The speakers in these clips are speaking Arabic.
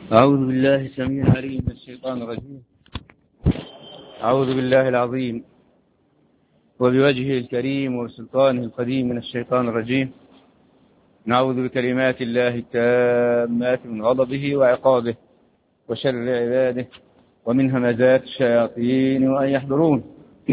أعوذ بالله السميع العليم من الشيطان الرجيم. أعوذ بالله العظيم وبوجهه الكريم وسلطانه القديم من الشيطان الرجيم. نعوذ بكلمات الله التامات من غضبه وعقابه وشر عباده ومن همزات الشياطين وأن يحضرون.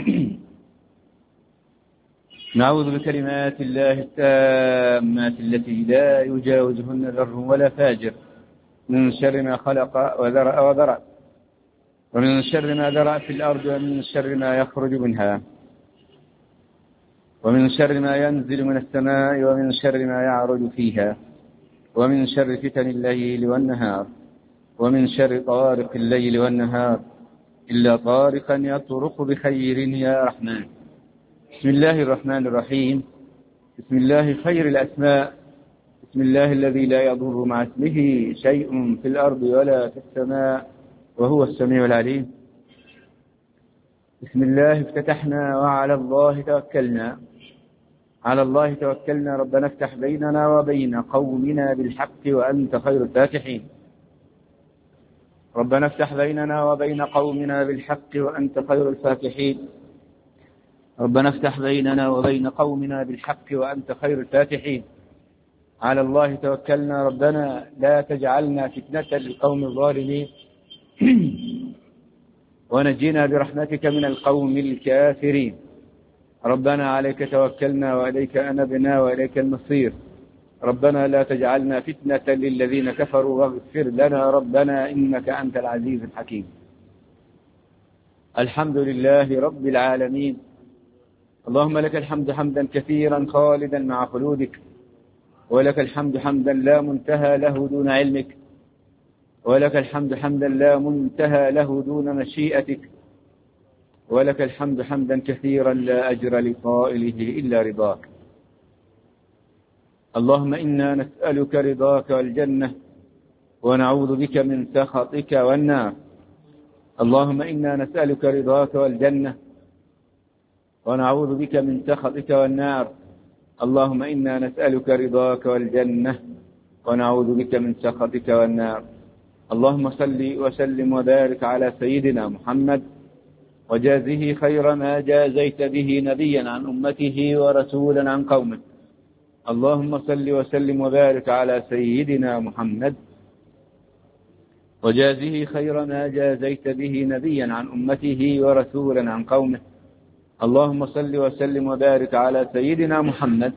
نعوذ بكلمات الله التامات التي لا يجاوزهن بر ولا فاجر من شر ما خلق وذرأ ومن شر ما ذرأ في الأرض ومن شر ما يخرج منها ومن شر ما ينزل من السماء ومن شر ما يعرج فيها ومن شر فتن الليل والنهار ومن شر طارق الليل والنهار إلا طارقا يطرق بخير يا رحمن. بسم الله الرحمن الرحيم. بسم الله خير الأسماء. بسم الله الذي لا يضر مع اسمه شيء في الأرض ولا في السماء وهو السميع العليم. بسم الله افتتحنا وعلى الله توكلنا. على الله توكلنا. ربنا افتح بيننا وبين قومنا بالحق وأنت خير الفاتحين. ربنا افتح بيننا وبين قومنا بالحق وأنت خير الفاتحين. ربنا افتح بيننا وبين قومنا بالحق وأنت خير الفاتحين. على الله توكلنا. ربنا لا تجعلنا فتنة للقوم الظالمين ونجينا برحمتك من القوم الكافرين. ربنا عليك توكلنا وإليك أنبنا وإليك المصير. ربنا لا تجعلنا فتنة للذين كفروا واغفر لنا ربنا إنك أنت العزيز الحكيم. الحمد لله رب العالمين. اللهم لك الحمد حمدا كثيرا خالدا مع خلودك، ولك الحمد حمدا لا منتهى له دون علمك، ولك الحمد حمدا لا منتهى له دون مشيئتك، ولك الحمد حمدا كثيرا لا أجر لقائله إلا رضاك. اللهم إنا نسألك رضاك والجنة ونعوذ بك من سخطك والنار. اللهم إنا نسألك رضاك والجنة ونعوذ بك من سخطك والنار. اللهم إنا نسألك رضاك والجنة ونعوذ بك من سخطك والنار. اللهم صل وسلم وبارك على سيدنا محمد وجازه خير ما جازيت به نبيا عن أمته ورسولا عن قومه. اللهم صل وسلم وبارك على سيدنا محمد وجازه خير ما جازيت به نبيا عن أمته ورسولا عن قومه. اللهم صل وسلم وبارك على سيدنا محمد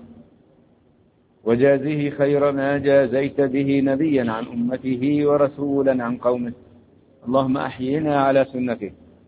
وجازه خير ما جازيت به نبيا عن أمته ورسولا عن قومه. اللهم أحينا على سنته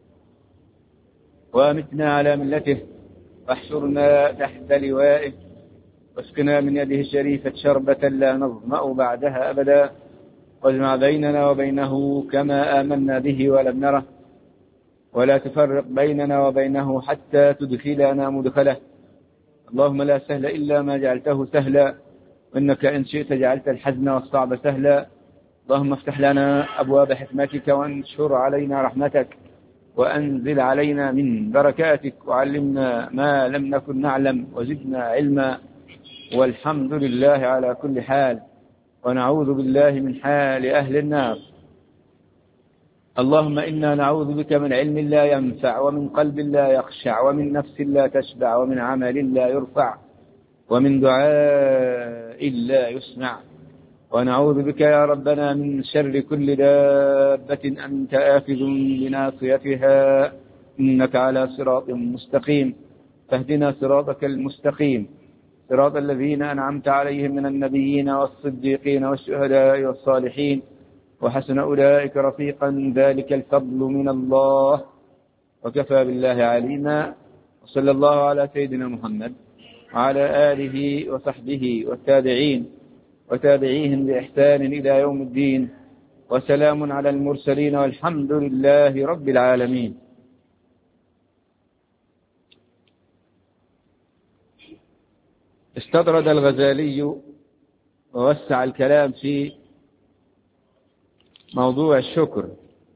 وأمتنا على ملته واحشرنا تحت لوائه واسقنا من يده الشريفة شربة لا نظمأ بعدها أبدا، واجمع بيننا وبينه كما آمنا به ولم نره، ولا تفرق بيننا وبينه حتى تدخلنا مدخله. اللهم لا سهل إلا ما جعلته سهلا، وإنك إن شئت جعلت الحزن والصعب سهلا. اللهم افتح لنا أبواب حكمتك وانشر علينا رحمتك وأنزل علينا من بركاتك، وعلمنا ما لم نكن نعلم وزدنا علما، والحمد لله على كل حال، ونعوذ بالله من حال أهل النار. اللهم إنا نعوذ بك من علم لا ينفع ومن قلب لا يخشع ومن نفس لا تشبع ومن عمل لا يرفع ومن دعاء لا يسمع. ونعوذ بك يا ربنا من شر كل دابة أنت آخذ بناصيتها إنك على صراط مستقيم، فاهدنا صراطك المستقيم، صراط الذين أنعمت عليهم من النبيين والصديقين والشهداء والصالحين وحسن أولئك رفيقا، ذلك الفضل من الله وكفى بالله عليما. وصلى الله على سيدنا محمد وعلى آله وصحبه والتابعين وتابعيهم بإحسان إلى يوم الدين، وسلام على المرسلين والحمد لله رب العالمين. استطرد الغزالي ووسع الكلام في موضوع الشكر،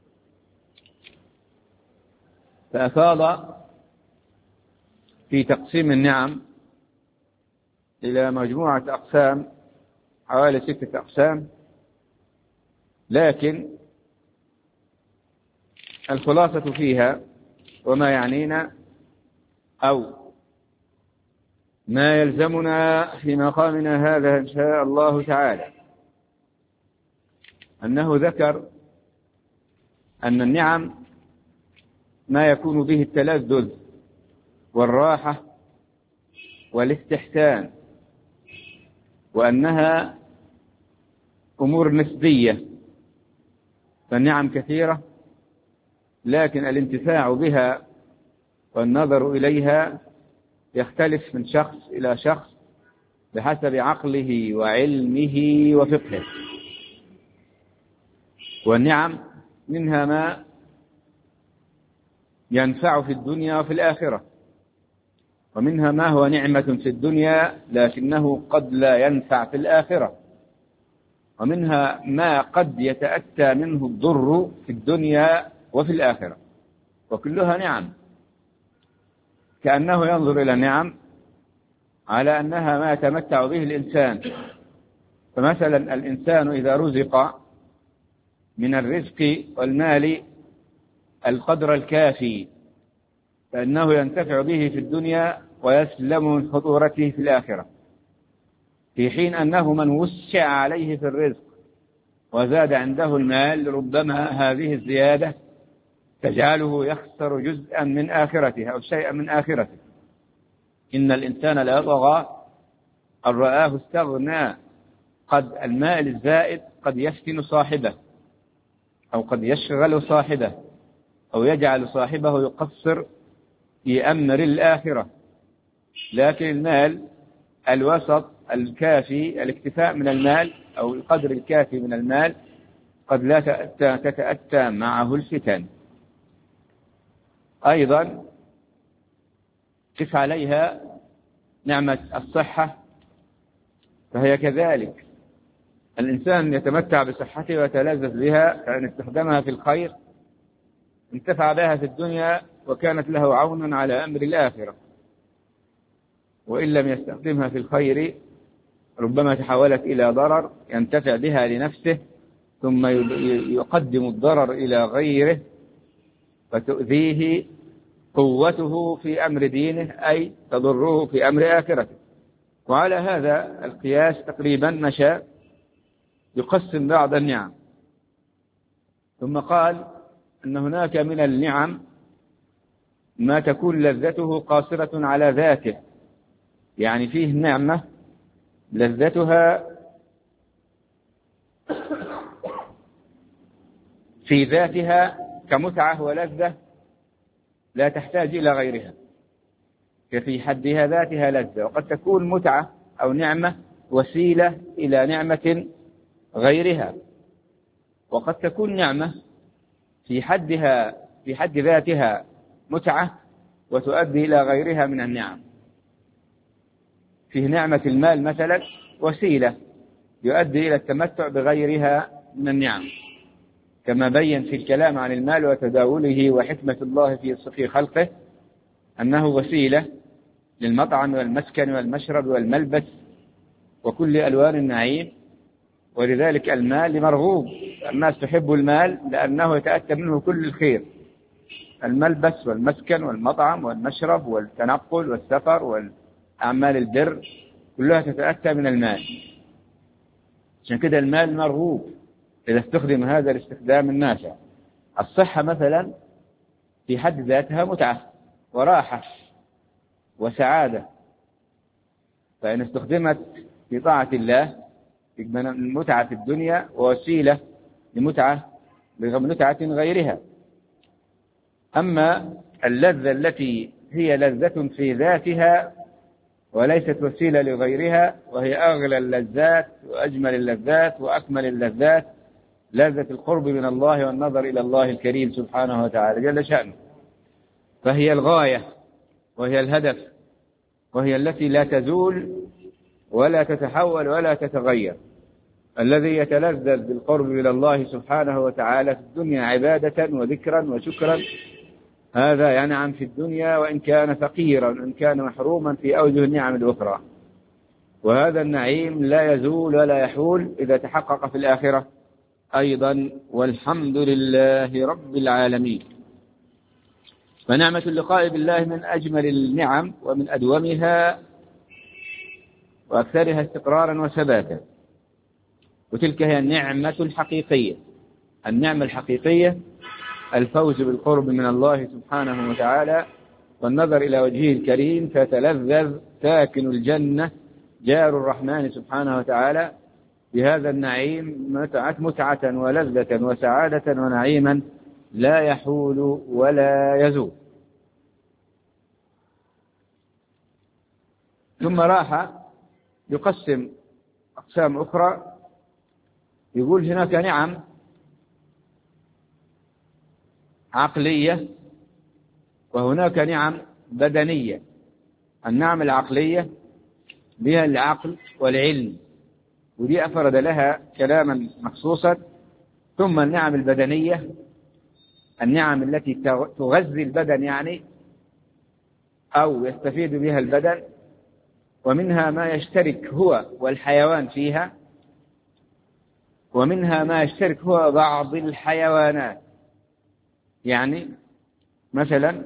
فأفاض في تقسيم النعم إلى مجموعة أقسام، حوالي 6 أقسام. لكن الخلاصة فيها وما يعنينا أو ما يلزمنا في مقامنا هذا إن شاء الله تعالى أنه ذكر أن النعم ما يكون به التلذذ والراحة والاستحسان، وأنها أمور نسبية، فالنعم كثيرة لكن الانتفاع بها والنظر إليها يختلف من شخص إلى شخص بحسب عقله وعلمه وفقهه. والنعم منها ما ينفع في الدنيا وفي الآخرة، ومنها ما هو نعمة في الدنيا لكنه قد لا ينفع في الآخرة، ومنها ما قد يتأتى منه الضر في الدنيا وفي الآخرة، وكلها نعم، كأنه ينظر إلى النعم على أنها ما يتمتع به الإنسان. فمثلا الإنسان إذا رزق من الرزق والمال القدر الكافي فإنه ينتفع به في الدنيا ويسلم من خطورته في الآخرة، في حين أنه من وسع عليه في الرزق وزاد عنده المال ربما هذه الزيادة تجعله يخسر جزءا من آخرته أو شيئا من آخرته. إن الإنسان لا يطغى أن رآه استغنى. قد المال الزائد قد يفتن صاحبه أو قد يشغل صاحبه أو يجعل صاحبه يقصر في أمر الآخرة. لكن المال الوسط الكافي، الاكتفاء من المال أو القدر الكافي من المال قد لا تتأتى معه الفتن. أيضا قف عليها نعمة الصحة، فهي كذلك. الإنسان يتمتع بصحته ويتلذذ بها، فإن استخدمها في الخير انتفع بها في الدنيا وكانت له عونا على أمر الآخرة، وإن لم يستخدمها في الخير ربما تحولت إلى ضرر ينتفع بها لنفسه ثم يقدم الضرر إلى غيره فتؤذيه قوته في أمر دينه أي تضره في أمر آخرته. وعلى هذا القياس تقريبا مشى يقسم بعض النعم، ثم قال أن هناك من النعم ما تكون لذته قاصرة على ذاته، يعني فيه نعمة لذتها في ذاتها كمتعة ولذة لا تحتاج إلى غيرها، ففي حدها ذاتها لذة. وقد تكون متعة أو نعمة وسيلة إلى نعمة غيرها، وقد تكون نعمة في حد ذاتها متعة وتؤدي إلى غيرها من النعم. فيه نعمة المال مثلا وسيلة يؤدي إلى التمتع بغيرها من النعم، كما بين في الكلام عن المال وتداوله وحكمة الله في خلقه أنه وسيلة للمطعم والمسكن والمشرب والملبس وكل ألوان النعيم. ولذلك المال مرغوب، الناس تحب المال لأنه يتأتى منه كل الخير، الملبس والمسكن والمطعم والمشرب والتنقل والسفر والأعمال البر كلها تتأتى من المال. عشان كده المال مرغوب إذا استخدم هذا الاستخدام النافع. الصحة مثلا في حد ذاتها متعة وراحة وسعادة، فإن استخدمت في طاعة الله المتعة في الدنيا ووسيلة لمتعة غيرها. أما اللذة التي هي لذة في ذاتها وليست وسيلة لغيرها، وهي أغلى اللذات وأجمل اللذات وأكمل اللذات، لذة القرب من الله والنظر إلى الله الكريم سبحانه وتعالى جل شأنه، فهي الغاية وهي الهدف وهي التي لا تزول ولا تتحول ولا تتغير. الذي يتلذذ بالقرب إلى الله سبحانه وتعالى في الدنيا عبادة وذكرا وشكرا هذا ينعم في الدنيا وإن كان فقيرا وإن كان محروما في أوجه النعم الأخرى، وهذا النعيم لا يزول ولا يحول إذا تحقق في الآخرة أيضا والحمد لله رب العالمين. فنعمة اللقاء بالله من أجمل النعم ومن أدومها وأكثرها استقرارا وثباتا، وتلك هي النعمة الحقيقية. النعمة الحقيقية الفوز بالقرب من الله سبحانه وتعالى والنظر إلى وجهه الكريم فتلذذ ساكن الجنة جار الرحمن سبحانه وتعالى بهذا النعيم متعة ولذة وسعادة ونعيما لا يحول ولا يزول. ثم راح يقسم أقسام أخرى، يقول هناك نعم عقلية وهناك نعم بدنية. النعم العقلية بها العقل والعلم، ودي أفرد لها كلاما مخصوصا. ثم النعم البدنية، النعم التي تغذي البدن يعني أو يستفيد بها البدن، ومنها ما يشترك هو والحيوان فيها، ومنها ما يشترك هو بعض الحيوانات. يعني مثلا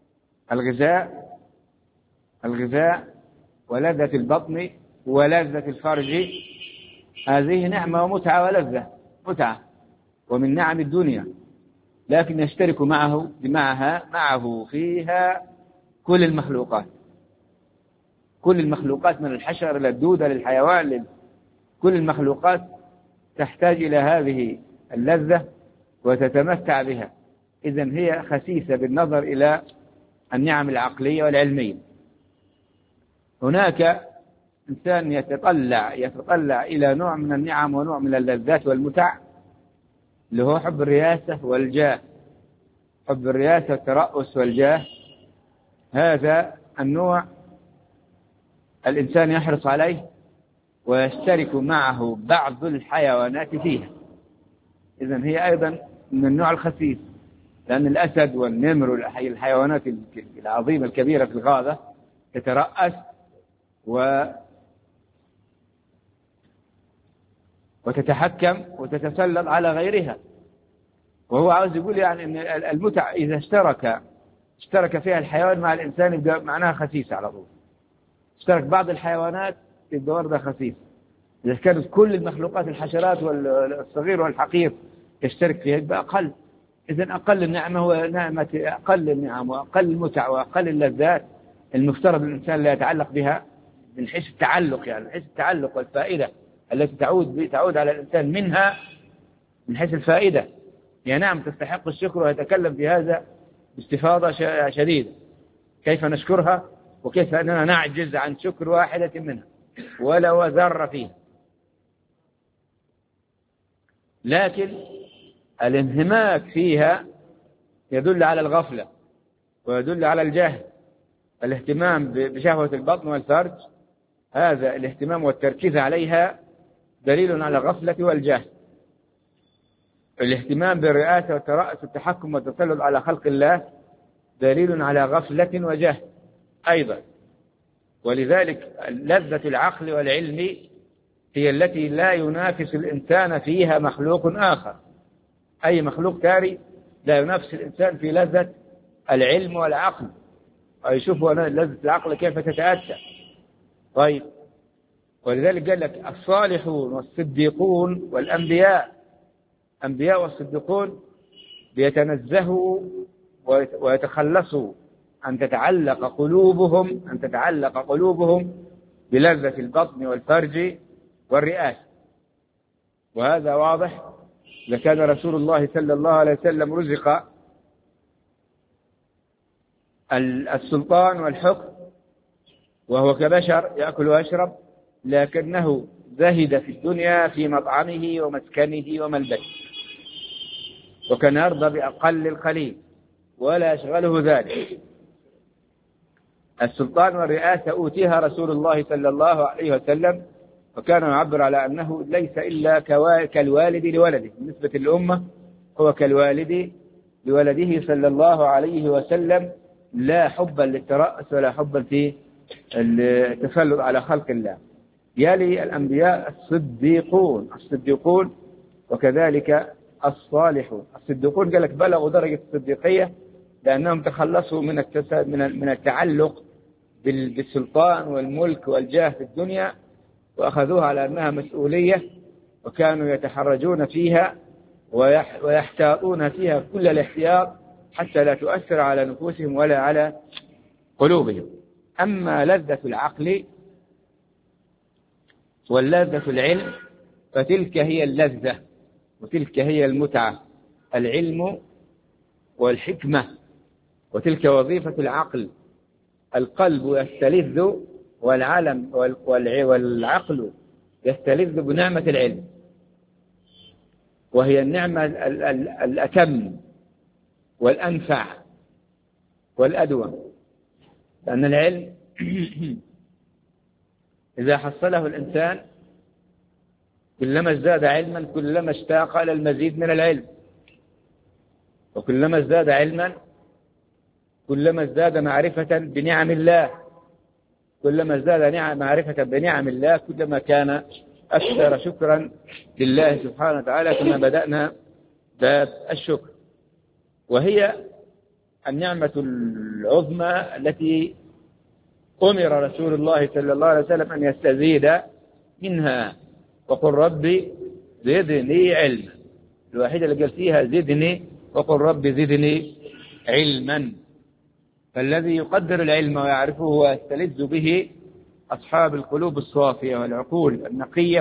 الغذاء ولذة البطن ولذة الفرج، هذه نعمة ومتعة ولذة متعة ومن نعم الدنيا، لكن يشترك معه فيها كل المخلوقات من الحشر إلى الدودة للحيوان، كل المخلوقات تحتاج إلى هذه اللذة وتتمتع بها. إذن هي خسيسة بالنظر إلى النعم العقلية والعلمية. هناك إنسان يتطلع إلى نوع من النعم ونوع من اللذات والمتع، اللي هو حب الرياسة والجاه، حب الرياسة والترأس والجاه. هذا النوع الإنسان يحرص عليه ويشترك معه بعض الحيوانات فيها. إذن هي أيضا من النوع الخسيس، لأن الأسد والنمر والحيوانات العظيمة الكبيرة في الغابة تترأس وتتحكم وتتسلط على غيرها. وهو عاوز يقول يعني أن المتع إذا اشترك فيها الحيوان مع الإنسان يبقى معناها خسيسة على طول. اشترك بعض الحيوانات يبقى وردة خسيسة. إذا كانت كل المخلوقات الحشرات والصغير والحقير تشترك فيها يبقى أقل. إذن أقل النعمة هو نعمة أقل النعم وأقل المتع وأقل اللذات المفترض الإنسان لا يتعلق بها من حيث التعلق، يعني من حيث التعلق والفائدة التي تعود على الإنسان منها من حيث الفائدة. هي نعم تستحق الشكر، ويتكلم في هذا باستفاضة شديدة، كيف نشكرها وكيف أننا نعجز عن شكر واحدة منها ولو ذرة فيها. لكن الانهماك فيها يدل على الغفلة ويدل على الجهل. الاهتمام بشهوة البطن والفرج، هذا الاهتمام والتركيز عليها دليل على الغفلة والجهل. الاهتمام بالرئاسة والترأس والتحكم والتسلط على خلق الله دليل على غفلة وجهل أيضا. ولذلك لذة العقل والعلم هي التي لا ينافس الإنسان فيها مخلوق آخر. أي مخلوق ثاني لا ينافس الإنسان في لذة العلم والعقل، ويشوفوا لذة العقل كيف تتأتى. طيب، ولذلك قال لك الصالحون والصديقون والأنبياء، أنبياء والصديقون بيتنزهوا ويتخلصوا أن تتعلق قلوبهم بلذة البطن والفرج والرئاسة. وهذا واضح إذا كان رسول الله صلى الله عليه وسلم رزق السلطان والحكم وهو كبشر يأكل ويشرب، لكنه زهد في الدنيا في مطعمه ومسكنه وملبسه، وكان يرضى بأقل القليل ولا يشغله ذلك. السلطان والرئاسة أوتيها رسول الله صلى الله عليه وسلم، وكان يعبر على أنه ليس إلا كالوالد لولده. بالنسبة للأمة هو كالوالد لولده صلى الله عليه وسلم، لا حبا للترأس ولا حبا في التسلط على خلق الله. يلي الأنبياء الصديقون وكذلك الصالحون. الصديقون قال لك بلغوا درجة الصديقية لأنهم تخلصوا من التعلق بالسلطان والملك والجاه في الدنيا، وأخذوها على أنها مسؤولية، وكانوا يتحرجون فيها ويحتاطون فيها كل الاحتياط حتى لا تؤثر على نفوسهم ولا على قلوبهم. أما لذة العقل واللذة العلم فتلك هي اللذة وتلك هي المتعة، العلم والحكمة، وتلك وظيفة العقل. القلب يستلذ والعقل يستلذ بنعمة العلم، وهي النعمة الأتم والأنفع والأدوم، لأن العلم إذا حصله الإنسان كلما ازداد علما كلما اشتاق إلى المزيد من العلم، وكلما ازداد علما كلما ازداد معرفة بنعم الله، كلما ازداد معرفة بنعم الله كلما كان أكثر شكرا لله سبحانه وتعالى، كما بدأنا باب الشكر. وهي النعمة العظمى التي أمر رسول الله صلى الله عليه وسلم أن يستزيد منها، وقل ربي زدني علما. الواحدة اللي قال فيها زدني وقل ربي زدني علما. فالذي يقدر العلم ويعرفه ويستلذ به أصحاب القلوب الصافية والعقول النقية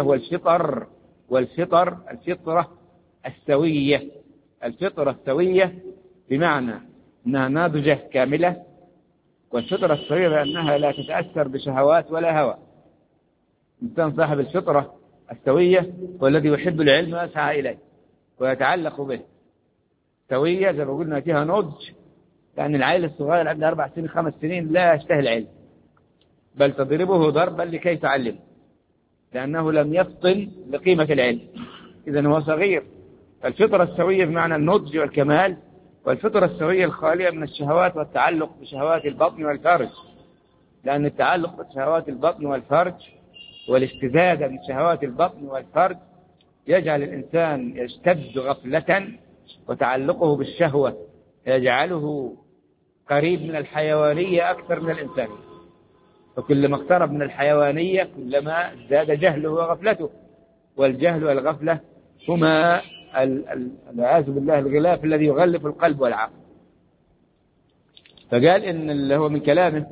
الفطرة السوية. الفطرة السوية بمعنى أنها ناضجة كاملة، والفطرة السوية بأنها لا تتأثر بشهوات ولا هوى. الإنسان صاحب الفطرة السوية والذي يحب العلم ويسعى إليه ويتعلق به. سوية زي ما قلنا فيها نضج، لأن العيل الصغير عنده 4 سنين 5 سنين لا يشتهي العلم، بل تضربه ضربا لكي تعلم، لأنه لم يفطن لقيمة العلم، إذن هو صغير. الفطرة السوية بمعنى النضج والكمال، والفطرة السوية الخالية من الشهوات والتعلق بشهوات البطن والفرج، لأن التعلق بشهوات البطن والفرج والاستزادة من شهوات البطن والفرج يجعل الإنسان يشتد غفلة، وتعلقه بالشهوة يجعله قريب من الحيوانية أكثر من الإنسانية، وكلما اقترب من الحيوانية كلما ازداد جهله وغفلته، والجهل والغفلة هما والعياذ بالله الغلاف الذي يغلف القلب والعقل. فقال إن اللي هو من كلامه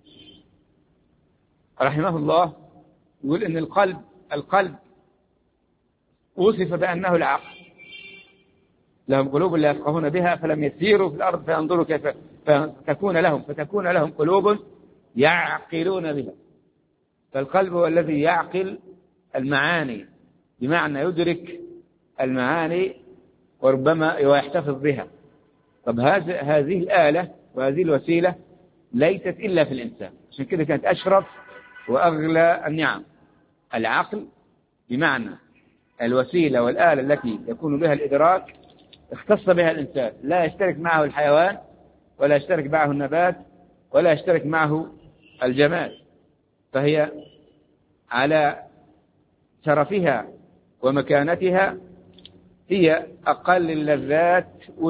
رحمه الله يقول إن القلب وصف بأنه العقل، لهم قلوب لا يفقهون بها فلم يسيروا في الأرض فينظروا كيف فتكون لهم قلوب يعقلون بها. فالقلب هو الذي يعقل المعاني، بمعنى يدرك المعاني وربما ويحتفظ بها. طب هذه الآلة وهذه الوسيلة ليست إلا في الإنسان، عشان كده كانت أشرف وأغلى النعم. العقل بمعنى الوسيلة والآلة التي يكون بها الإدراك اختص بها الإنسان، لا يشترك معه الحيوان ولا يشترك معه النبات ولا يشترك معه الجماد، فهي على شرفها ومكانتها هي أقل اللذات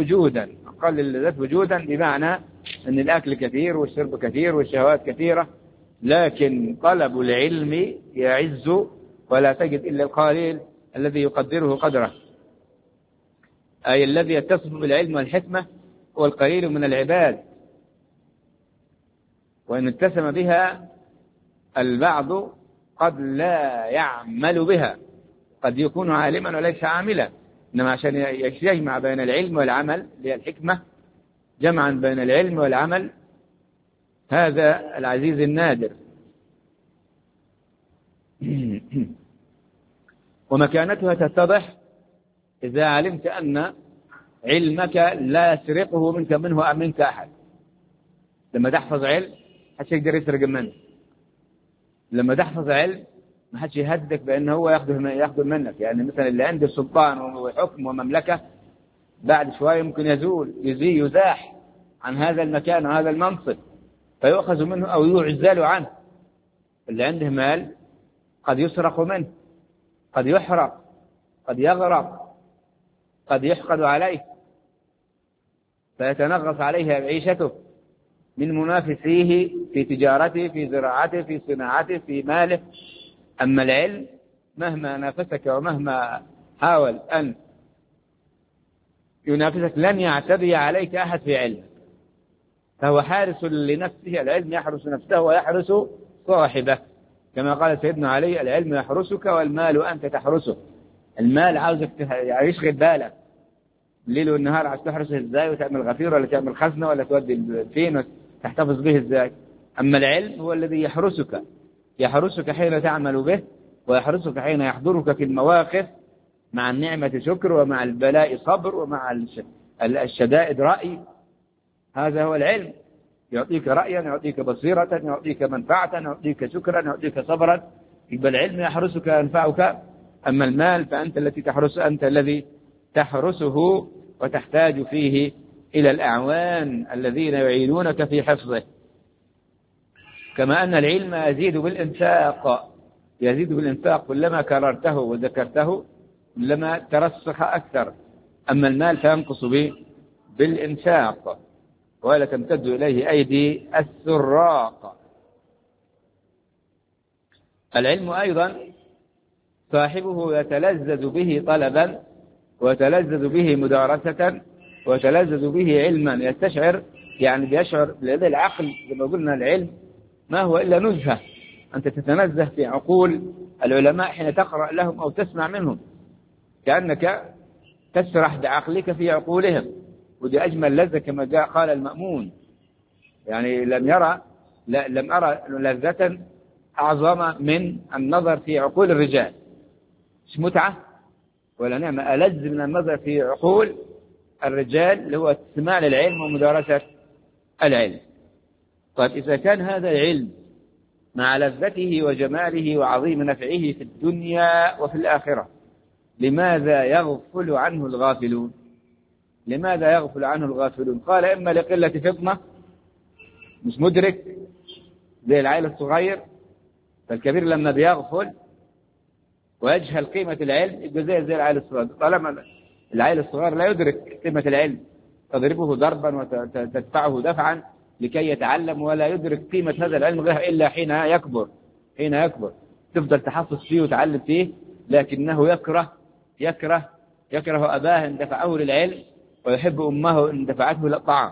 وجودا، بمعنى أن الأكل كثير والشرب كثير والشهوات كثيرة، لكن طلب العلم يعز ولا تجد إلا القليل الذي يقدره قدره، أي الذي يتصف بالعلم والحكمة هو القليل من العباد، وإن اتسم بها البعض قد لا يعمل بها، قد يكون عالما وليس عاملا، إنما عشان يجمع بين العلم والعمل للحكمة، جمعا بين العلم والعمل، هذا العزيز النادر. ومكانتها تتضح إذا علمت أن علمك لا يسرقه منك أحد. لما تحفظ علم محدش يقدر يسرق منك، لما تحفظ علم ما حدش يهددك بأنه هو يأخذه منك. يعني مثلا اللي عنده سلطان وحكم ومملكة بعد شوية ممكن يزاح عن هذا المكان وهذا المنصب فيؤخذ منه أو يعزل عنه. اللي عنده مال قد يسرق منه، قد يحرق، قد يغرق، قد يحقد عليه فيتنغص عليه عيشته من منافسيه في تجارته، في زراعته، في صناعته، في ماله. أما العلم مهما نافسك ومهما حاول أن ينافسك لن يعتدي عليك أحد في علمك، فهو حارس لنفسه. العلم يحرس نفسه ويحرس صاحبه، كما قال سيدنا علي: العلم يحرسك والمال أنت تحرسه. المال عاوزك يشغل بالك الليل والنهار، عاوز تحرسه ازاي، وتعمل غفير ولا تعمل خزنة ولا تودي فين وتحتفظ به ازاي. أما العلم هو الذي يحرسك حين تعمل به، ويحرسك حين يحضرك في المواقف، مع النعمة شكر، ومع البلاء صبر، ومع الشدائد رأي. هذا هو العلم، يعطيك رأيا، يعطيك بصيرة، يعطيك منفعة، يعطيك شكرا، يعطيك صبرا. يبقى العلم يحرسك ينفعك. أما المال فأنت الذي تحرسه، وتحتاج فيه إلى الأعوان الذين يعينونك في حفظه. كما أن العلم يزيد بالإنفاق، كلما كررته وذكرته كلما ترسخ أكثر. أما المال فينقص بالإنفاق، ولا تمتد إليه أيدي السراق. العلم أيضا صاحبه يتلذذ به طلبا، ويتلذذ به مدارسة، ويتلذذ به علما. يستشعر، يعني بيشعر لدى العقل، زي ما قلنا العلم ما هو إلا نزهة. أنت تتنزه في عقول العلماء حين تقرأ لهم أو تسمع منهم، كأنك تسرح بعقلك في عقولهم. ودي أجمل لذة، كما قال المأمون: يعني لم أرى لذة أعظم من النظر في عقول الرجال. مش متعة ولا نعمة ألذ من النظر في عقول الرجال، اللي هو استماع للعلم ومدارسة العلم. طيب، إذا كان هذا العلم مع لذته وجماله وعظيم نفعه في الدنيا وفي الآخرة، لماذا يغفل عنه الغافلون؟ لماذا يغفل عنه الغافلون؟ قال: إما لقلة فطنة، مش مدرك زي العيل الصغير. فالكبير لما بيغفل ويجهل قيمة العلم يبقى زي العيل الصغير. طالما العيل الصغير لا يدرك قيمة العلم، تضربه ضربا وتدفعه دفعا لكي يتعلم، ولا يدرك قيمة هذا العلم غير إلا حين يكبر. تفضل تحفظ فيه وتعلم فيه، لكنه يكره أباه إن دفعه للعلم، ويحب أمه إن دفعته للطعام.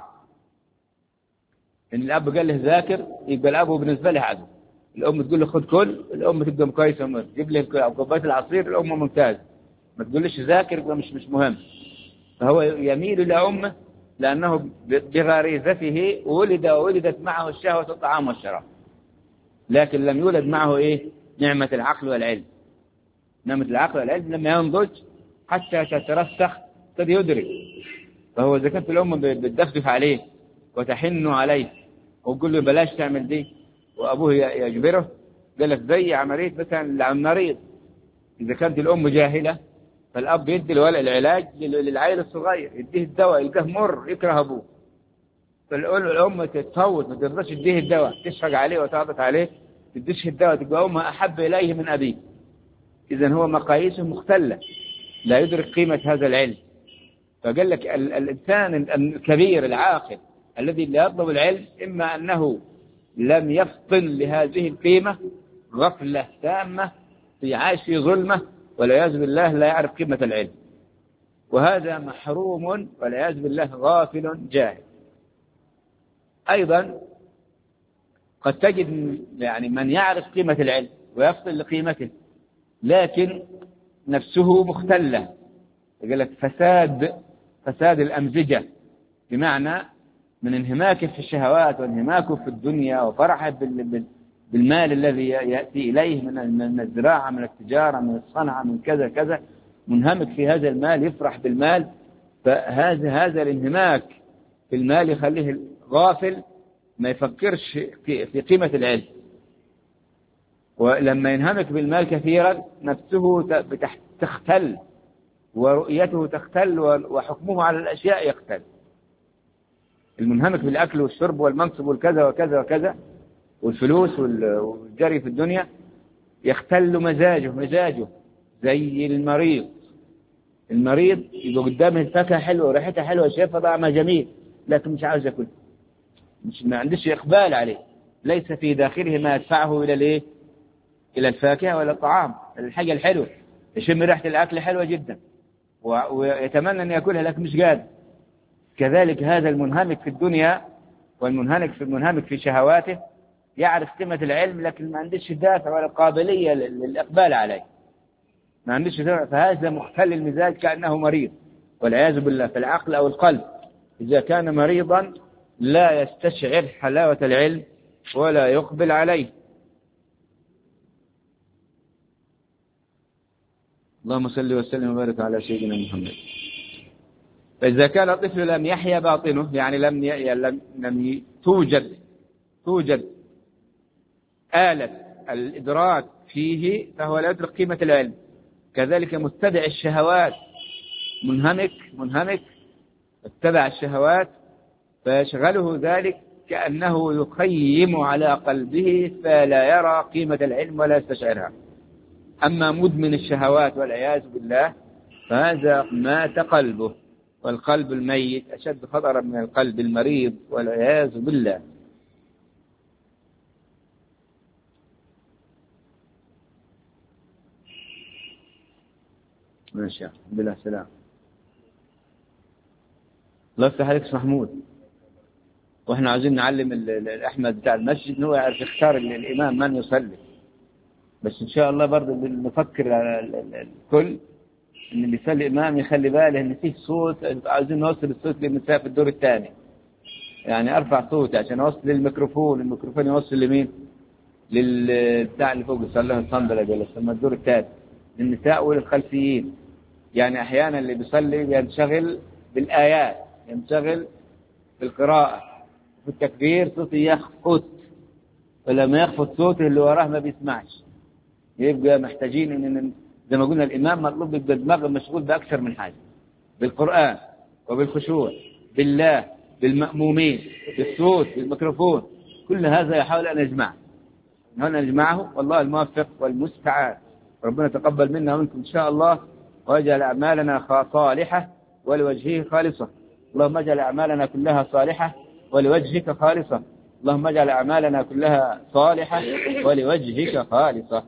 إن الأب قال له ذاكر، يبقى الأب بالنسبة له عدو. الأم تقول له خذ كل، الأم تبقى كويسة، تجيب له كوباية العصير، الأم ممتاز. ما تقولش ذاكر، يبقى مش مهم. فهو يميل إلى أمه، لأنه بغريزته ولدت معه الشهوة والطعام والشراب، لكن لم يولد معه نعمة العقل والعلم. نعمة العقل والعلم لما ينضج حتى تترسخ قد يدرك. فهو إذا كانت الأم بتدفدف عليه وتحن عليه وتقول له بلاش تعمل دي، وأبوه يجبره، قال لك زي عملية مثلا المريض. إذا كانت الأم جاهلة فالأب يدي العلاج للعيل الصغير، يديه الدواء، يلقاه مر، يكره أبوه. فالأم تتفوت، ما تقدرش تديه الدواء، تشفق عليه وتعطف عليه، تديش الدواء، تبقى أمها أحب إليه من أبيه. إذن هو مقاييسه مختلة، لا يدرك قيمة هذا العلم. فقال لك الإنسان الكبير العاقل الذي لا يطلب العلم، إما أنه لم يفطن لهذه القيمة، غفلة تامة، عايش في ظلمة، والعياذ بالله لا يعرف قيمة العلم، وهذا محروم والعياذ بالله غافل جاهل. أيضا قد تجد يعني من يعرف قيمة العلم ويفطن لقيمته، لكن نفسه مختلة. يقول لك فساد الأمزجة، بمعنى من انهماكه في الشهوات وانهماكه في الدنيا وفرحه بالمال الذي يأتي إليه من الزراعة، من التجارة، من الصنعة، من كذا كذا، منهمك في هذا المال، يفرح بالمال. فهذا الانهماك في المال يخليه غافل، ما يفكرش في قيمة العلم. ولما ينهمك بالمال كثيرا نفسه تختل، ورؤيته تختل، وحكمه على الأشياء يختل. المنهمك بالأكل والشرب والمنصب والكذا وكذا وكذا والفلوس والجري في الدنيا يختل مزاجه زي المريض. المريض يبقى قدامه الفاكهة حلوة وريحتها حلوة شايفها طعمها جميل لكن مش عاوز ياكل، ما عندش إقبال عليه، ليس في داخله ما يدفعه إلى الإيه؟ إلى الفاكهة ولا الطعام، الحاجة الحلوة، يشم ريحة الأكل حلوة جدا ويتمنى أن يأكلها لكن مش قادر. كذلك هذا المنهمك في الدنيا والمنهمك في شهواته يعرف قيمة العلم لكن ما عندش دافع ولا قابلية للإقبال عليه، ما عندش دافع، فهذا مختل المزاج كأنه مريض والعياذ بالله في العقل أو القلب. إذا كان مريضا لا يستشعر حلاوة العلم ولا يقبل عليه. اللهم صل وسلم وبارك على سيدنا محمد. فإذا كان الطفل لم يحيا باطنه يعني لم توجد آلة الإدراك فيه فهو لا يدرك قيمة العلم. كذلك متبع الشهوات منهمك اتبع الشهوات فيشغله ذلك كأنه يخيم على قلبه فلا يرى قيمة العلم ولا يستشعرها. أما مدمن الشهوات والعياذ بالله فهذا مات قلبه، والقلب الميت أشد خطرا من القلب المريض والعياذ بالله. ما شاء الله بالله سلام. الله يفتح عليك محمود. واحنا عايزين نعلم الأحمد بتاع المسجد انه يعرف يختار الإمام من يصلي، بس إن شاء الله برضه بنفكر على الكل إن اللي يصلي إمام يخلي باله إن فيه صوت، عايزين نوصل الصوت للنساء في الدور الثاني، يعني أرفع صوتي عشان أوصل الميكروفون يوصل لمين؟ للبتاع اللي فوق صلى الله الصندلة دي لما الدور الثاني للنساء وللخلفيين. يعني أحيانا اللي بيصلي ينشغل بالآيات، ينشغل بالقراءة، في التكبير صوتي يخفت، ولما يخفت صوته اللي وراه ما بيسمعش. يبقى محتاجين ان زي ما قلنا الامام مطلوب يبقى دماغه مشغول باكثر من حاجه، بالقران وبالخشوع بالله بالمأمومين بالصوت بالميكروفون، كل هذا يحاول ان يجمعه. هنا نجمعه والله الموفق والمستعان. ربنا تقبل منا ومنكم ان شاء الله واجعل اعمالنا صالحه ولوجهه خالصه. اللهم اجعل اعمالنا كلها صالحه ولوجهك خالصه. اللهم اجعل اعمالنا كلها صالحه ولوجهك خالصه.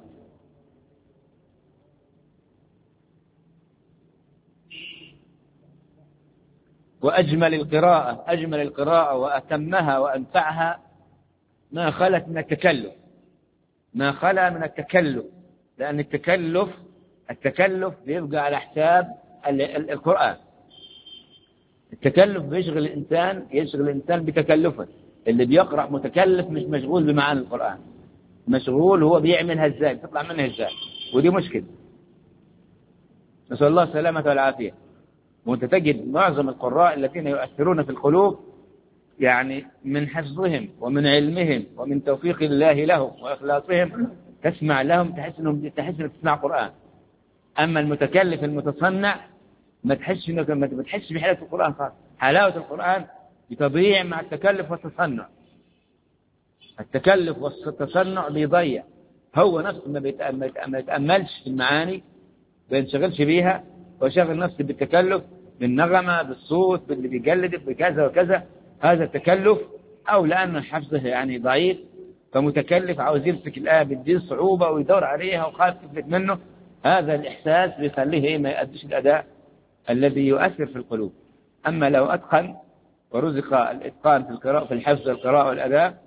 وأجمل القراءة وأتمها وأنفعها ما خلت من التكلف، ما خلا من التكلف، لأن التكلف بيبقى على حساب القرآن. التكلف بيشغل الإنسان بتكلفه. اللي بيقرأ متكلف مش مشغول بمعاني القرآن، مشغول هو بيعملها ازاي، تطلع منها ازاي، ودي مشكلة. نسأل الله السلامة والعافية. وانت تجد معظم القراء الذين يؤثرون في القلوب يعني من حفظهم ومن علمهم ومن توفيق الله لهم وإخلاصهم تسمع لهم تحس انك تسمع قرآن. أما المتكلف المتصنع ما تحسش بحلاوة القرآن خالص. حلاوة القرآن بتضيع مع التكلف والتصنع. التكلف والتصنع بيضيع، هو نفسه ما يتأملش في المعاني، ما ينشغلش بيها، وشغل نفسه بالتكلف، بالنغمة، بالصوت، باللي بيجلد، بكذا وكذا. هذا التكلف، أو لأنه حفظه يعني ضعيف فمتكلف، عاوز يمسك الآية بدي صعوبة ويدور عليها وخاف تفلت منه. هذا الإحساس بيخليه ما يؤديش الأداء الذي يؤثر في القلوب. أما لو أتقن ورزق الإتقان في القراءة، في الحفظ والقراءة والأداء،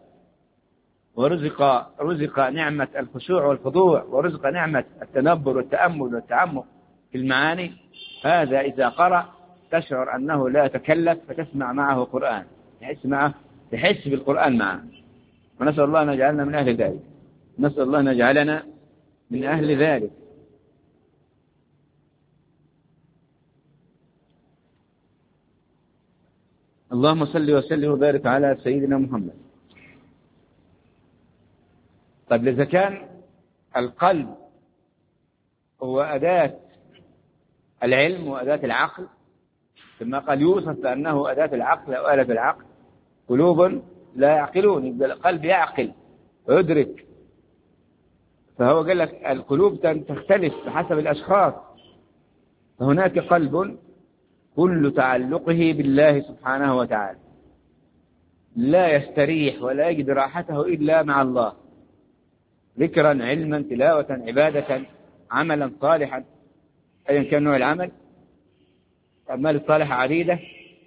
ورزق نعمة الخشوع والخضوع، ورزق نعمة التنبر والتأمل والتعمق في المعاني، هذا إذا قرأ تشعر أنه لا يتكلف فتسمع معه قرآن، تحس بالقرآن معه. ونسأل الله أن يجعلنا من أهل ذلك، نسأل الله أن يجعلنا من أهل ذلك. اللهم صل وسلم وبارك على سيدنا محمد. طيب إذا كان القلب هو أداة العلم وأداة العقل، كما قال يوصف بأنه أداة العقل أو آلة العقل، قلوب لا يعقلون، يبقى القلب يعقل ويدرك. فهو قال لك القلوب تختلف بحسب الأشخاص. فهناك قلب كل تعلقه بالله سبحانه وتعالى، لا يستريح ولا يجد راحته إلا مع الله، ذكرا، علما، تلاوة، عبادة، عملا صالحا، أيا كان نوع العمل. الأعمال الصالحة عديدة،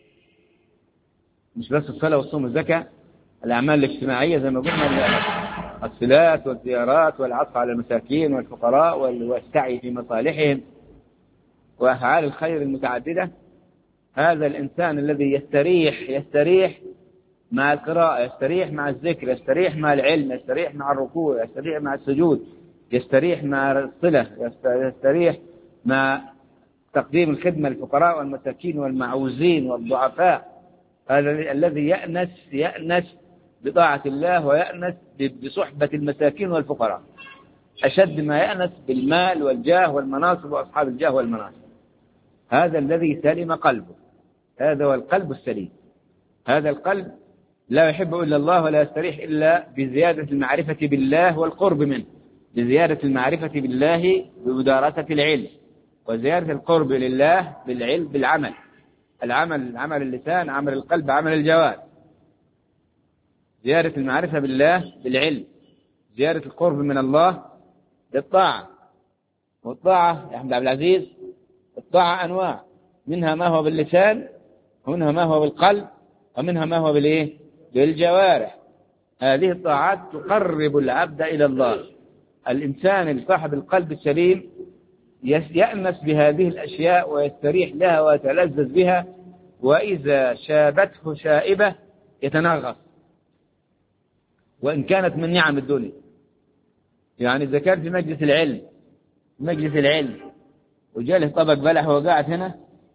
مش بس الصلاة والصوم والزكاة، الأعمال الاجتماعية زي ما قلنا، الصلات والزيارات والعطف على المساكين والفقراء والسعي في مصالحهم وأفعال الخير المتعددة. هذا الإنسان الذي يستريح مع القراءة، يستريح مع الذكر، يستريح مع العلم، يستريح مع الركوع، يستريح مع السجود، يستريح مع الصلة، يستريح مع تقديم الخدمة للفقراء والمساكين والمعوزين والضعفاء. هذا الذي يأنس بطاعة الله ويأنس بصحبة المساكين والفقراء، أشد ما يأنس بالمال والجاه والمناصب وأصحاب الجاه والمناصب. هذا الذي سلم قلبه، هذا هو القلب السليم. هذا القلب لا يحب إلا الله ولا يستريح إلا بزيادة المعرفة بالله والقرب منه، بزيادة المعرفة بالله بمدارسة العلم، وزيادة القرب لله بالعلم بالعمل، عمل اللسان، عمل القلب، عمل الجوارح. زيادة المعرفة بالله بالعلم، زيادة القرب من الله بالطاعة. والطاعة يا أحمد عبد العزيز، الطاعة أنواع، منها ما هو باللسان، ومنها ما هو بالقلب، ومنها ما هو بالجوارح. هذه الطاعات تقرب العبد إلى الله. الإنسان صاحب القلب السليم يأنس بهذه الأشياء ويستريح لها ويتلذذ بها، وإذا شابته شائبة يتنغص، وإن كانت من نعم الدنيا. يعني إذا كان في مجلس العلم وجاله طبق بلح وهو قاعد هنا،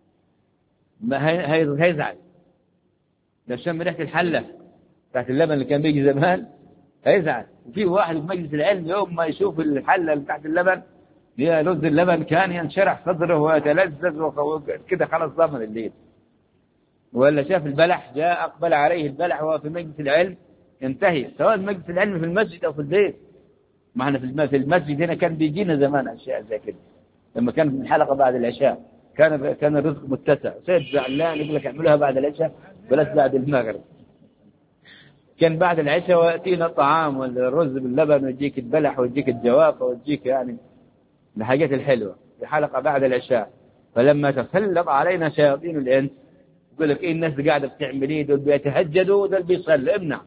هيزعل. لو شم ريحة الحلة بتاعت اللبن اللي كان بيجي زمان هيزعل. وفي واحد في مجلس العلم يوم ما يشوف الحلة اللي تحت اللبن هي لوز اللبن كان ينشرح صدره ويتلذذ وكده، خلاص ضمن الليل. ولا شاف البلح، جاء أقبل عليه البلح وهو في مجلس العلم، ينتهي، سواء مجلس العلم في المسجد أو في البيت. ما احنا في المسجد هنا كان بيجينا زمان أشياء زي كده، لما كانت الحلقة بعد العشاء كان الرزق متسع. سيد زعلان يقول لك اعملوها بعد العشاء بلاش بعد المغرب. كان بعد العشاء ويأتينا الطعام والرز باللبن، ويجيك البلح ويجيك الجوافة ويجيك يعني الحاجات الحلوة في حلقة بعد العشاء. فلما تسلط علينا شياطين الإنس يقول لك إيه الناس قاعدة بتعمل إيه؟ دول بيتهجدوا، دول بيصلوا، امنع،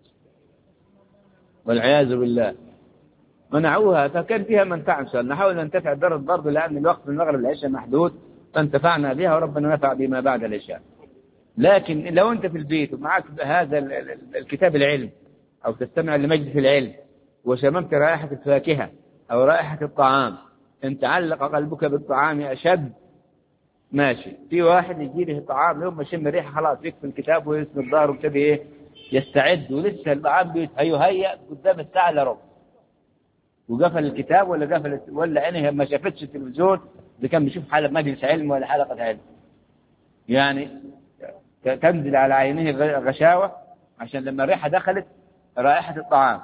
والعياذ بالله. منعوها، فكان فيها منفعة. إن شاء الله نحاول ننتفع برضه، لأن الوقت من المغرب للعشاء محدود، فانتفعنا بها وربنا نفع بما بعد العشاء. لكن لو أنت في البيت ومعك هذا الكتاب العلم أو تستمع لمجلس العلم وشممت رائحة الفاكهة أو رائحة الطعام، إن تعلق قلبك بالطعام أشد، ماشي. في واحد يجي له طعام يوم ما يشم الريحة خلاص يكفي الكتاب ويسند الظهر وكذا إيه يستعد، ولسه الطعام هيهيأ قدام الساعة إلا ربع، وقفل الكتاب ولا عينه ما شافتش التلفزيون اللي كان بيشوف حلقة مجلس علم ولا حلقة علم، يعني تنزل على عينيه غشاوة عشان لما الريحة دخلت رائحة الطعام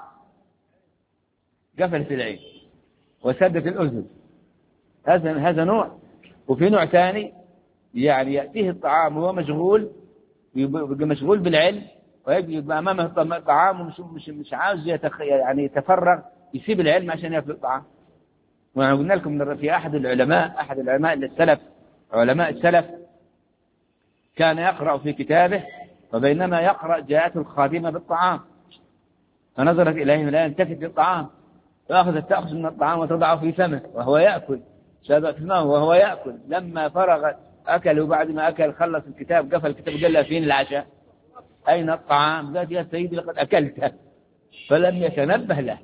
قفلت العين وسدت الأذن. هذا نوع. وفي نوع ثاني يعني يأتيه الطعام وهو مشغول، يبقى مشغول بالعلم، ويبقى أمامه الطعام ومش عاوز يعني يتفرغ، يسيب العلم عشان يأكل الطعام. وقلنا لكم في أحد العلماء السلف، علماء السلف، كان يقرأ في كتابه، وبينما يقرأ جاءته الخادمة بالطعام فنظرت إليه لا يلتفت للطعام، فأخذت تأخذ من الطعام وتضعه في فمه وهو يأكل، شابت فمه وهو يأكل. لما فرغ أكل، وبعد ما أكل خلص الكتاب قفل الكتاب قال له فين العشاء؟ أين الطعام؟ قالت يا سيدي لقد أكلته. فلم يتنبه له.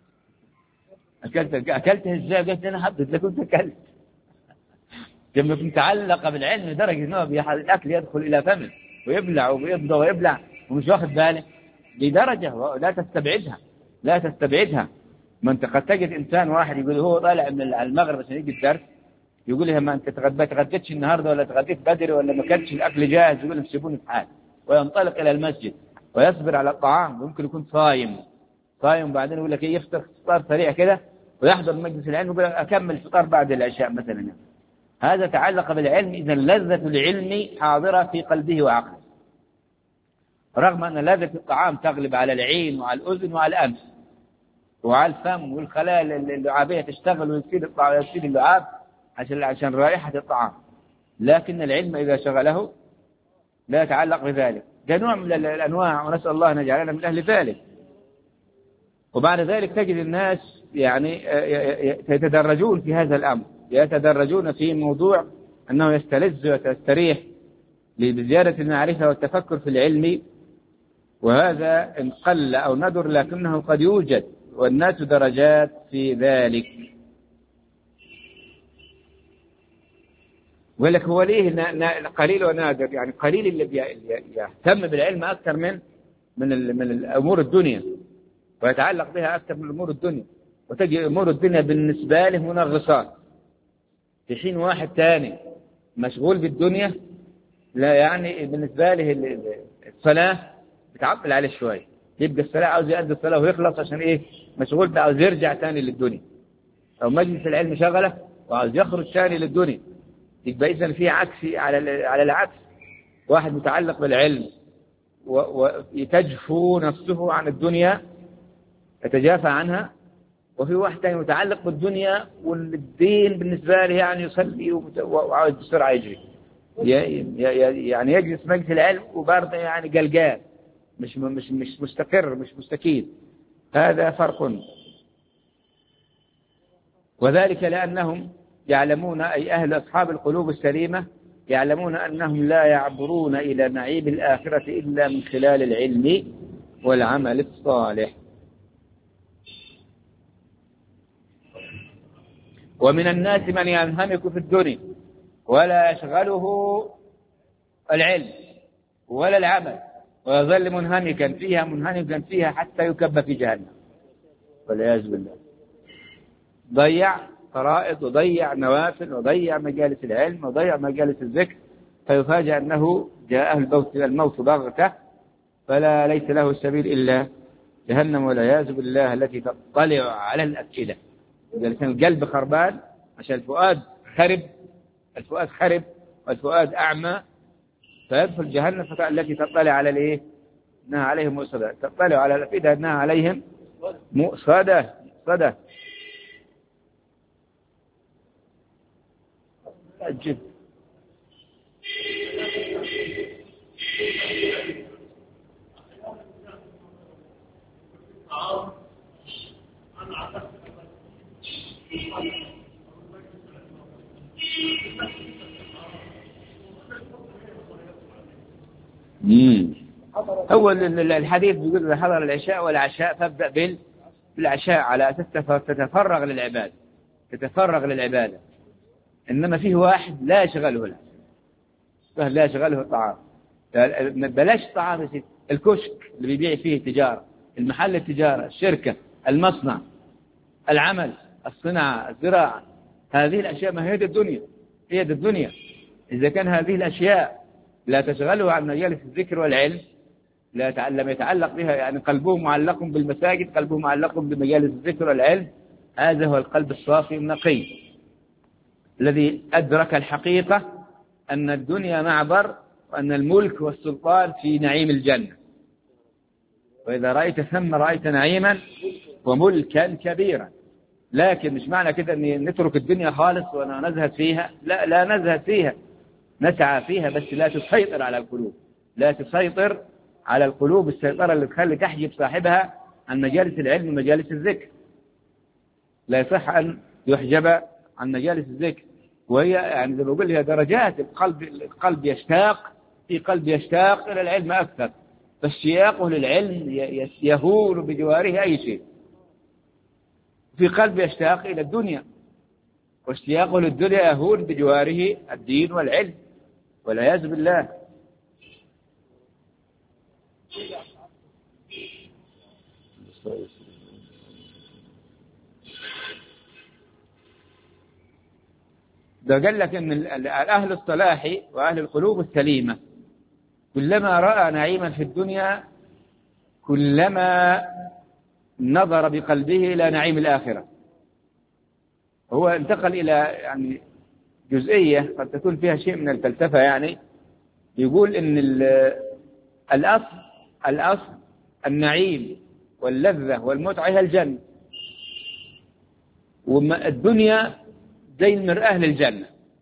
أكلته إزاي؟ قالت أنا حبيت لك كنت أكلت. لما كنت تعلق بالعلم لدرجة أنه الأكل يدخل إلى فمه ويبلع ويبضى ويبلع ومش واخد باله، لدرجة لا تستبعدها. ما أنت قد تجد إنسان واحد يقول هو طالع من المغرب عشان يجي الدرس، يقول لها ما أنت تغديتش النهاردة ولا تغديت بدري ولا ما كانتش الأكل جاهز، يقول لهم سيبوني في حال، وينطلق إلى المسجد ويصبر على الطعام. ممكن يكون صايم بعدين يقول لك يفطر فطار سريع كده ويحضر مجلس العلم ويقول أكمل فطار بعد العشاء مثلا. هذا تعلق بالعلم، إذا لذة العلم حاضرة في قلبه وعقله، رغم أن لذة الطعام تغلب على العين وعلى الأذن وعلى الأنف وعلى الفم والخلايا اللعابية تشتغل ويصير اللعاب عشان رائحة الطعام، لكن العلم إذا شغله لا يتعلق بذلك. ده نوع من الأنواع، ونسأل الله أن يجعلنا من أهل ذلك. وبعد ذلك تجد الناس يعني يتدرجون في هذا الأمر، يتدرجون في موضوع أنه يستلذ ويستريح بزيادة المعرفة والتفكر في العلم، وهذا إن قل أو ندر لكنه قد يوجد، والناس درجات في ذلك. ولك هو ليه قليل ونادر؟ يعني قليل اللي يهتم بالعلم أكثر من الأمور الدنيا، ويتعلق بها أكثر من أمور الدنيا، وتجي أمور الدنيا بالنسبة له منغصات، في حين واحد تاني مشغول بالدنيا لا يعني بالنسبة له الصلاة بتعطل عليه شوية، يبقى الصلاة عاوز يؤدي الصلاة ويخلص عشان إيه؟ مشغول عاوز يرجع تاني للدنيا، أو مجلس العلم شغله وعاوز يخرج تاني للدنيا، يبقى إذن في عكس على العكس، واحد متعلق بالعلم ويتجفو نفسه عن الدنيا، يتجافى عنها، وفي واحد تاني متعلق بالدنيا والدين بالنسبة له يعني يصلي وعاوز بسرعة يجري، يعني يجلس مجلس العلم وبرضه يعني قلقان، مش مستقر، مش مستكين. هذا فرق، وذلك لأنهم يعلمون، أي أهل أصحاب القلوب السليمة يعلمون أنهم لا يعبرون إلى نعيم الآخرة إلا من خلال العلم والعمل الصالح. ومن الناس من ينهمك في الدنيا ولا يشغله العلم ولا العمل، ويظل منهمكا فيها حتى يكب في جهنم والعياذ بالله. ضيع فرائض وضيع نوافل وضيع مجالس العلم وضيع مجالس الذكر، فيفاجأ أنه جاءه الموت بغتة، فلا ليس له السبيل إلا جهنم والعياذ بالله، التي تطلع على الأفئدة. إذا كان القلب خربان عشان الفؤاد خرب والفؤاد أعمى، فيدخل جهنم التي تطلع على الإيه؟ أنها عليهم مؤصدة، تطلع على الأفئدة أنها عليهم مؤصدة. أجل. أول الحديث بيقول حضر العشاء والعشاء، فابدأ بالعشاء على أساس تتفرغ للعبادة. إنما فيه واحد لا يشغله الطعام، بلاش الطعام يا سيدي، الكشك اللي بيبيع فيه تجارة، المحل التجارة، الشركة، المصنع، العمل، الصناعة، الزراعة، هذه الأشياء ما هي دي الدنيا. إذا كان هذه الأشياء لا تشغله عن مجالس الذكر والعلم، لم يتعلق بها، يعني قلبه معلق بالمساجد، قلبه معلق بمجالس الذكر والعلم، هذا هو القلب الصافي النقي الذي أدرك الحقيقة أن الدنيا معبر، وأن الملك والسلطان في نعيم الجنة. وإذا رأيت ثم رأيت نعيما وملكا كبيرا. لكن مش معنى كده أن نترك الدنيا خالص ونزهد فيها، لا نزهد فيها، نسعى فيها، بس لا تسيطر على القلوب السيطرة اللي تخلي تحجب صاحبها عن مجالس العلم ومجالس الذكر. لا يصح أن يحجب عن مجالس الذكر، وهي يعني زي ما بقول هي درجات. القلب يشتاق إلى العلم أكثر، فاشتياقه للعلم يهول بجواره أي شيء. في قلب يشتاق إلى الدنيا، واشتياقه للدنيا يهول بجواره الدين والعلم والعياذ بالله. ده قال لك ان اهل الصلاح واهل القلوب السليمه كلما راى نعيما في الدنيا كلما نظر بقلبه الى نعيم الاخره. هو انتقل الى يعني جزئية قد تكون فيها شيء من الفلسفة، يعني يقول إن الأصل النعيم واللذة والمتعة هي الجنة، والدنيا زي المرآة للجنة.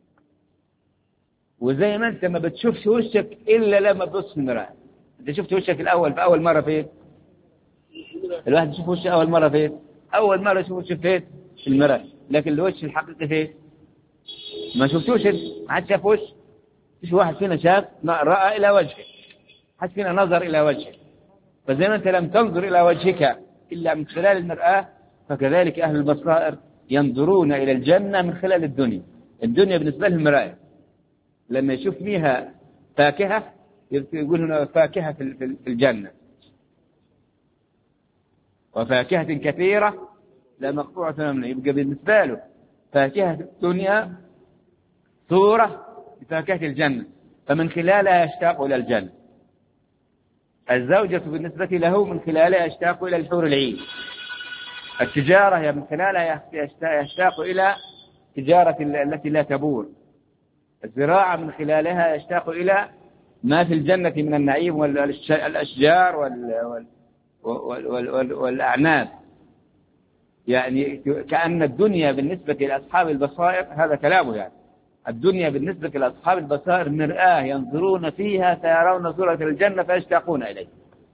وزي ما أنت ما بتشوفش وشك إلا لما تبص في المرآة. أنت شفت وشك الأول في أول مرة فين؟ الواحد يشوف وشه أول مرة فين؟ أول مرة يشوف وشه فين؟ في المرآة. لكن الوجه الحقيقي فين؟ ما شفتوش، ما حد شاف وش. مش واحد فينا شاف رأى إلى وجهه، حد فينا نظر إلى وجهه. فزي ما أنت لم تنظر إلى وجهك إلا من خلال المرآة، فكذلك أهل البصائر ينظرون إلى الجنة من خلال الدنيا. الدنيا بالنسبة لهم مرآة. لما يشوف فيها فاكهة يقول هنا فاكهة في الجنة، وفاكهة كثيرة لا مقطوعة منها. يبقى بالنسبة له فاكهة الدنيا صورة لفاكهة الجنة، فمن خلالها يشتاق إلى الجنة. الزوجة بالنسبة له من خلالها يشتاق إلى الحور العين. التجارة هي من خلالها يشتاق إلى تجارة التي لا تبور. الزراعة من خلالها يشتاق إلى ما في الجنة من النعيم والأشجار والأعناب. يعني كأن الدنيا بالنسبة لأصحاب البصائر، هذا كلامه يعني، الدنيا بالنسبة لأصحاب البصائر مرآة ينظرون فيها فيرون صورة الجنة فيشتاقون إليه.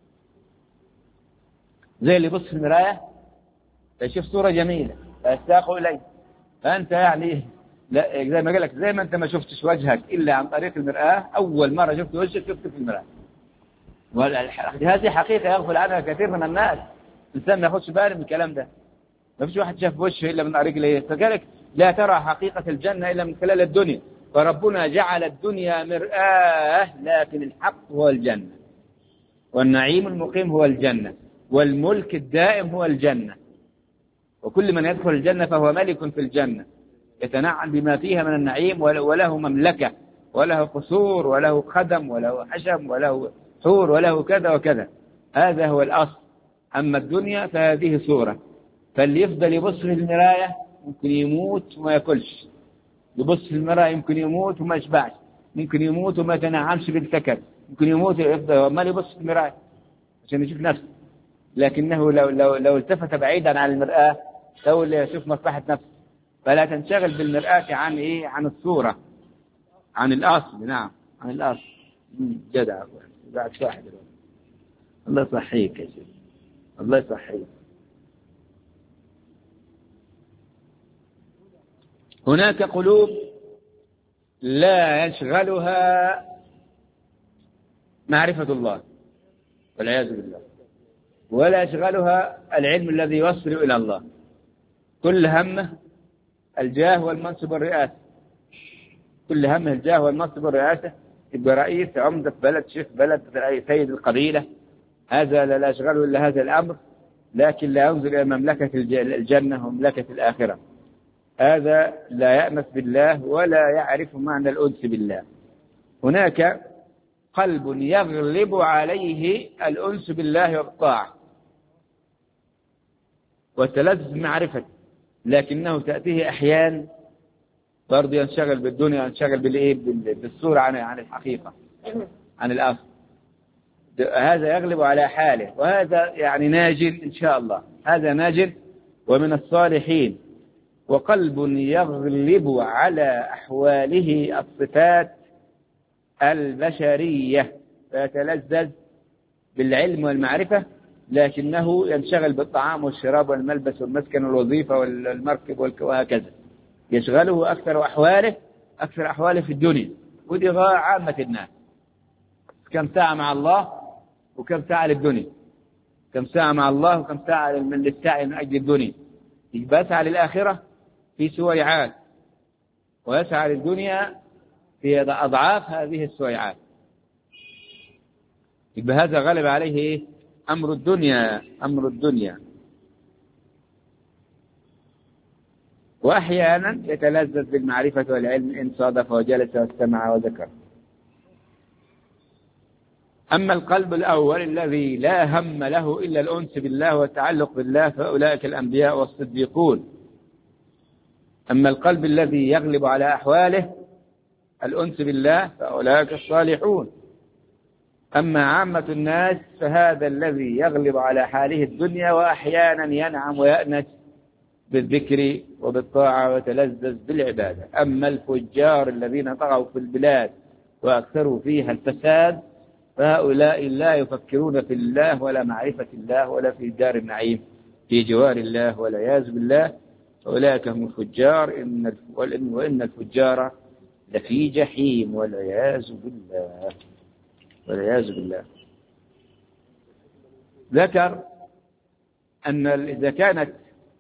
زي اللي يبص في المراية فيشوف صورة جميلة فيشتاق إليه. فأنت يعني لا، زي ما قال لك، زي ما أنت ما شفتش وجهك إلا عن طريق المرآة، أول مرة شفت وجهك شفته في المرآة. وهذه حقيقة يغفل عنها كثير من الناس. الإنسان ما ياخدش باله من الكلام ده. ما فيش واحد شاف وجهه إلا من طريق ليه. فقالك لا ترى حقيقة الجنة إلا من خلال الدنيا. فربنا جعل الدنيا مرآة، لكن الحق هو الجنة، والنعيم المقيم هو الجنة، والملك الدائم هو الجنة. وكل من يدخل الجنة فهو ملك في الجنة يتنعم بما فيها من النعيم، وله مملكة وله قصور وله خدم وله حشم وله حور وله كذا وكذا. هذا هو الأصل. أما الدنيا فهذه صورة. فاللي يفضل يبص في المراية ممكن يموت وما يأكلش، يبص في المراية يمكن يموت وما يشبعش، ممكن يموت وما يتنعمش بالسكر، ممكن يموت يفضل ما يبص في المراية عشان يشوف نفسه. لكنه لو التفت بعيدا عن المرآة لو يشوف مصلحة نفسه. فلا تنشغل بالمرآة عن إيه؟ عن الصورة، عن الأصل. نعم، عن الأصل. جدع بعد واحد. الله يصحيك يا شيخ، الله يصحيك. هناك قلوب لا يشغلها معرفة الله والعياذ بالله، ولا يشغلها العلم الذي يوصل إلى الله. كل همه الجاه والمنصب والرئاسة، كل همه الجاه والمنصب والرئاسة. يبقى رئيس عمدة بلد، شيخ بلد، سيد القبيلة، هذا لا يشغله إلا هذا الأمر، لكن لا ينظر إلى مملكة الجنة ومملكة الآخرة. هذا لا يأنس بالله ولا يعرف معنى الأنس بالله. هناك قلب يغلب عليه الأنس بالله والطاعة والتلذذ بمعرفته، لكنه تأتيه أحيان برضه ينشغل بالدنيا، ينشغل بالصورة عن الحقيقة، عن الأصل. هذا يغلب على حاله، وهذا يعني ناجل إن شاء الله، هذا ناجل ومن الصالحين. وقلب يغلب على أحواله الصفات البشرية فيتلذذ بالعلم والمعرفة، لكنه ينشغل بالطعام والشراب والملبس والمسكن والوظيفة والمركب وهكذا. يشغله أكثر أحواله في الدنيا. ودي عامة الناس. كم ساعة مع الله وكم ساعة للدنيا، كم ساعة مع الله وكم ساعة للسعي من أجل الدنيا. يسعى للآخرة في سويعات، ويسعى للدنيا في أضعاف هذه السويعات. يبقى هذا غلب عليه أمر الدنيا. وأحيانا يتلذذ بالمعرفة والعلم إن صادف وجلس واستمع وذكر. أما القلب الأول الذي لا هم له إلا الأنس بالله والتعلق بالله فأولئك الأنبياء والصديقون. أما القلب الذي يغلب على أحواله الأنس بالله فأولئك الصالحون. أما عامة الناس فهذا الذي يغلب على حاله الدنيا، وأحيانا ينعم ويأنس بالذكر وبالطاعة وتلذذ بالعبادة. أما الفجار الذين طغوا في البلاد وأكثروا فيها الفساد فهؤلاء لا يفكرون في الله ولا معرفة الله ولا في دار النعيم في جوار الله والعياذ بالله. أولئك هم الفجار وإن الفجار لفي جحيم والعياذ بالله والعياذ بالله. ذكر أن إذا كانت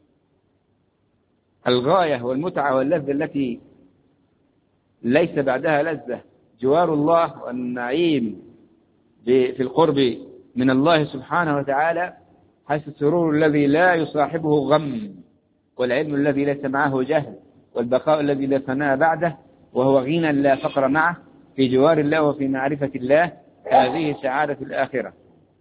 الغاية والمتعة واللذة التي ليس بعدها لذة جوار الله والنعيم في القرب من الله سبحانه وتعالى، حيث السرور الذي لا يصاحبه غم، والعلم الذي ليس معه جهل، والبقاء الذي لا فناء بعده، وهو غنى لا فقر معه في جوار الله وفي معرفة الله. هذه سعادة الآخرة،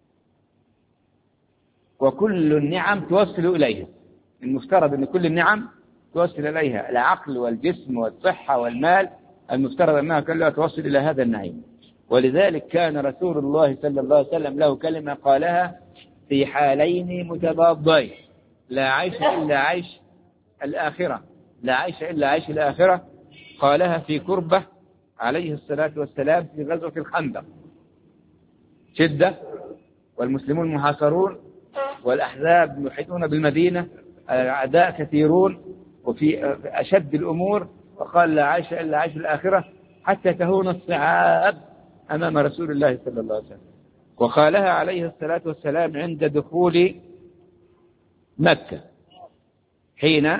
وكل النعم توصل إليها. المفترض أن كل النعم توصل إليها، العقل والجسم والصحة والمال، المفترض أنها كلها توصل إلى هذا النعيم. ولذلك كان رسول الله صلى الله عليه وسلم له كلمة قالها في حالين متضادين: لا عيش إلا عيش الآخرة، لا عيش إلا عيش الآخرة. قالها في كربة عليه الصلاة والسلام في غزوة الخندق، شدة والمسلمون محاصرون والأحزاب محيطون بالمدينة، الأعداء كثيرون وفي أشد الأمور، وقال لا عيش إلا عيش الآخرة حتى تهون الصعاب أمام رسول الله صلى الله عليه وسلم. وقالها عليه الصلاة والسلام عند دخول مكة، حين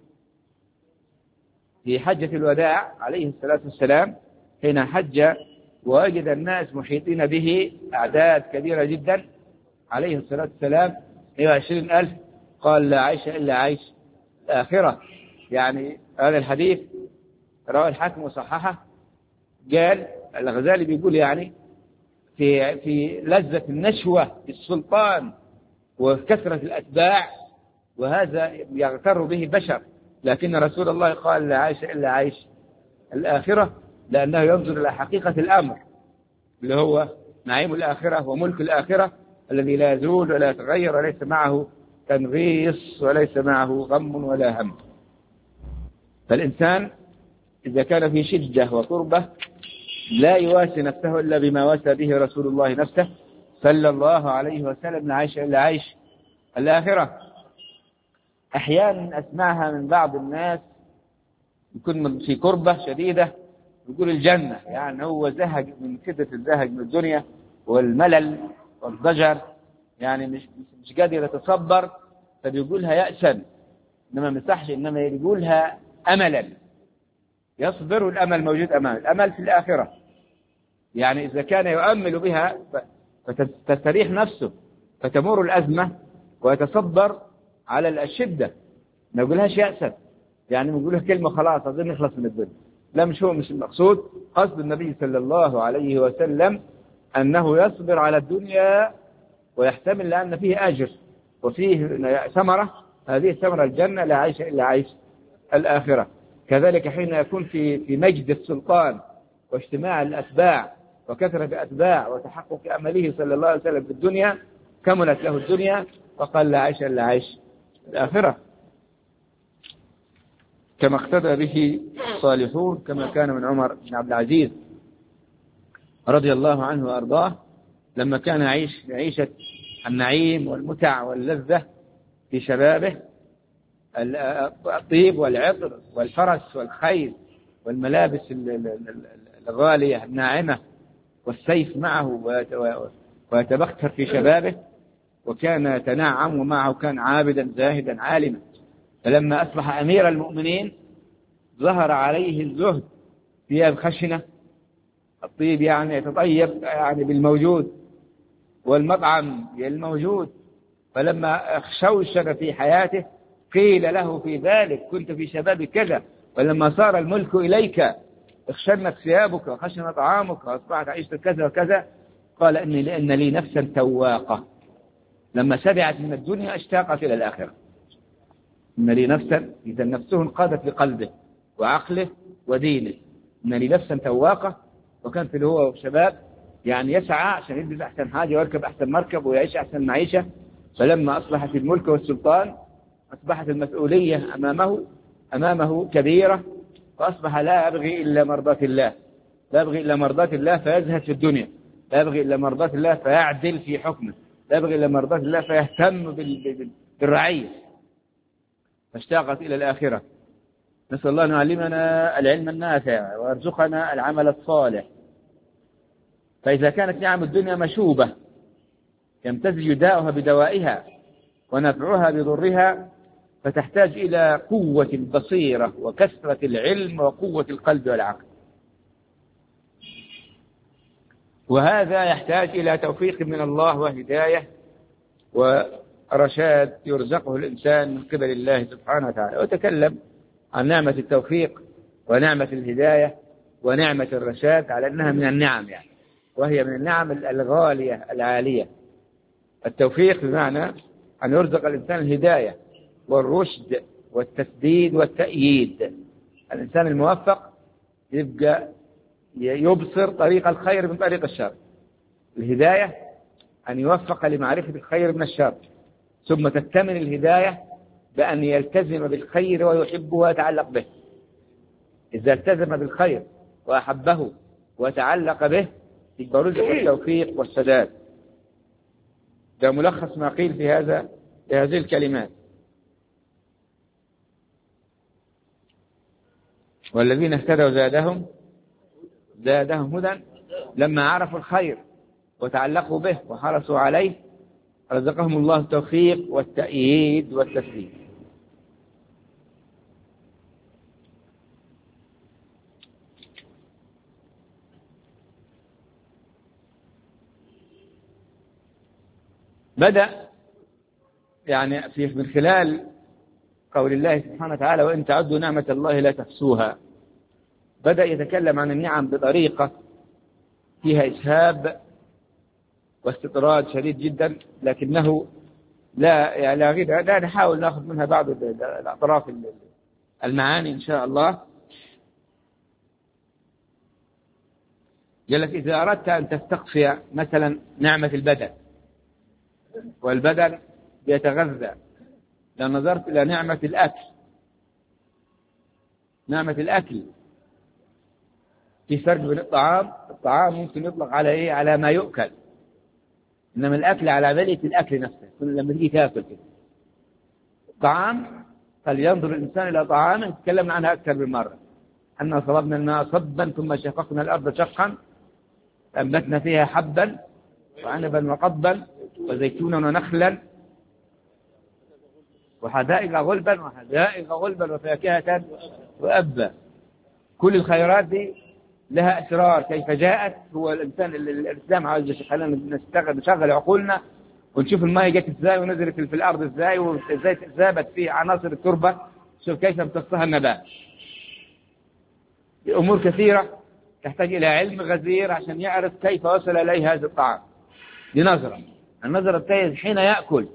في حجة الوداع عليه الصلاة والسلام، حين حج ووجد الناس محيطين به أعداد كبيرة جدا عليه الصلاة والسلام 120,000، قال لا عيش إلا عيش الآخرة. يعني هذا الحديث رواه الحاكم وصححه. قال الغزالي بيقول يعني في لذة النشوة بالسلطان وكثرة الأتباع، وهذا يغتر به البشر، لكن رسول الله قال لا عيش إلا عيش الآخرة، لأنه ينظر إلى حقيقة الأمر اللي هو نعيم الآخرة وملك الآخرة الذي لا يزول ولا يتغير وليس معه تنغيص وليس معه غم ولا هم. فالإنسان إذا كان في شدة وقربة لا يواسي نفسه إلا بما واسى به رسول الله نفسه صلى الله عليه وسلم: لا عيش إلا عيش الآخرة. أحيانا أسمعها من بعض الناس يكون في قربة شديدة يقول الجنة، يعني هو زهق من شدة الزهق من الدنيا والملل والضجر، يعني مش قادر يتصبر، فبيقولها يأسا، إنما مسحش، إنما يقولها أملا يصبر، والأمل موجود أمام الأمل في الآخرة. يعني إذا كان يؤمل بها فتستريح نفسه فتمر الأزمة ويتصبر على الشدة، ما يقولهاش يأسا، يعني يقولها كلمة خلاص أظن نخلص من الدنيا. لا، مش المقصود. قصد النبي صلى الله عليه وسلم أنه يصبر على الدنيا ويحتمل لأن فيه أجر وفيه ثمرة، هذه الثمرة الجنة، لا عيش إلا عيش الآخرة. كذلك حين يكون في مجد السلطان واجتماع الأتباع وكثرة الأتباع وتحقق أمله صلى الله عليه وسلم في الدنيا، كملت له الدنيا فقال لا عيش إلا عيش الآخرة، كما اقتدى به الصالحون، كما كان من عمر بن عبد العزيز رضي الله عنه وأرضاه لما كان يعيش عيشة النعيم والمتع واللذة في شبابه، الطيب والعطر والفرس والخيل والملابس الغالية الناعمة والسيف معه، ويتبختر في شبابه، وكان يتنعم، ومعه كان عابدا زاهدا عالما. فلما أصبح أمير المؤمنين ظهر عليه الزهد، ثياب خشنة، الطيب يعني يتطيب يعني بالموجود، والمطعم الموجود. فلما شوشر في حياته قيل له في ذلك: كنت في شباب كذا، ولما صار الملك إليك اخشنت ثيابك وخشن طعامك وأصبحت عيشت كذا وكذا. قال لأن لي نفسا تواقة، لما شبعت من الدنيا اشتاقت إلى الآخرة. إن لي نفسا، إذا نفسه انقادت لقلبه وعقله ودينه. إن لي نفسا تواقة، وكان في هو شباب يعني يسعى عشان يلبس أحسن حاجة ويركب أحسن مركب ويعيش أحسن معيشة. فلما أصبحت الملك والسلطان أصبحت المسؤولية أمامه كبيرة، فأصبح لا يبغي إلا مرضاة الله، لا يبغي إلا مرضاة الله فيزهد في الدنيا، لا يبغي إلا مرضاة الله فيعدل في حكمه، لا يبغي إلا مرضاة الله فيهتم بالرعية، فاشتاقت إلى الآخرة. نسأل الله أن يعلمنا العلم النافع ويرزقنا العمل الصالح. فإذا كانت نعم الدنيا مشوبة يمتزج داؤها بدوائها ونفعها بضرها، فتحتاج إلى قوة البصيرة وكثرة العلم وقوة القلب والعقل، وهذا يحتاج إلى توفيق من الله وهداية ورشاد يرزقه الإنسان من قبل الله سبحانه وتعالى. وتكلم عن نعمة التوفيق ونعمة الهداية ونعمة الرشاد على أنها من النعم يعني، وهي من النعم الغالية العالية. التوفيق بمعنى أن يرزق الإنسان الهداية والرشد والتسديد والتأييد. الإنسان الموفق يبقى يبصر طريق الخير من طريق الشر. الهداية أن يوفق لمعرفة الخير من الشر، ثم تكتمل الهداية بأن يلتزم بالخير ويحبه ويتعلق به. إذا التزم بالخير وأحبه وتعلق به يبقى رزق التوفيق والسداد. ده ملخص ما قيل في هذه الكلمات. والذين اهتدوا زادهم هدى لما عرفوا الخير وتعلقوا به وحرصوا عليه، رزقهم الله التوفيق والتأييد والتسديد. بدأ يعني من خلال قول الله سبحانه وتعالى وإن تعدوا نعمة الله لا تحصوها، بدأ يتكلم عن النعم بطريقة فيها إسهاب واستطراد شديد جدا، لكنه لا نحاول نأخذ منها بعض الأطراف المعاني إن شاء الله. قال لك إذا أردت أن تستقصي مثلا نعمة البدن، والبدن يتغذى، لو نظرت إلى نعمة الأكل في فرق بين الطعام ممكن يطلق على إيه؟ على ما يؤكل، إنما الأكل على عملية الأكل نفسه. لما تيجي تأكل كده الطعام، فلينظر الإنسان إلى طعامه تكلمنا عنها أكثر من مرة، أننا صببنا الماء صبا ثم شققنا الأرض شقا فأنبتنا فيها حبا وعنبا وقضبا وزيتونا ونخلا وحدائق غلبا وفاكهة وأبا. كل الخيرات دي لها أسرار كيف جاءت. هو الإسلام عاوز يخلينا نشغل عقولنا ونشوف الماء جت ازاي ونزلت في الأرض ازاي وازاي ذابت في عناصر التربة، شوف كيف امتصها النبات. أمور كثيرة تحتاج إلى علم غزير عشان يعرف كيف وصل إليه هذا الطعام. دي النظرة الثانية حين يأكل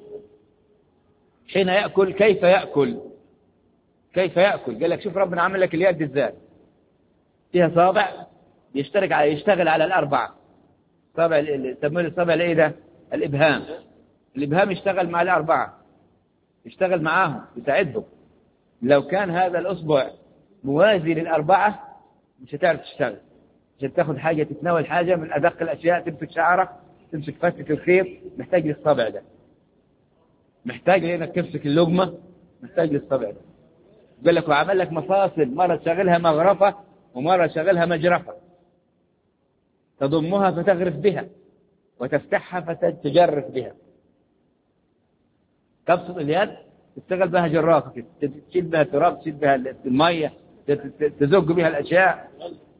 كيف يأكل. قال لك شوف ربنا عمل لك اليد ازاي، فيها صابع يشتغل على الأربعة. صابع يسمونه الصابع الايه ده؟ الإبهام يشتغل مع الأربعة، يشتغل معاهم يساعدهم. لو كان هذا الأصبع موازي للأربعة مش هتعرف تشتغل، عشان تاخذ حاجة تتناول حاجة من أدق الأشياء، تمسك شعرك تمسك فتة الخيط، محتاج للصابع ده، محتاج لأنك تمسك اللقمة، محتاج للصابع ده. قال لك وعمل لك مفاصل، مرة تشغلها مغرفة ومرة تشغلها مجرفة، تضمها فتغرف بها وتفتحها فتجرف بها. تبسط اليد تشتغل بها جرافة كده، تشيل بها التراب، تشيل بها المية، تزق بها الأشياء،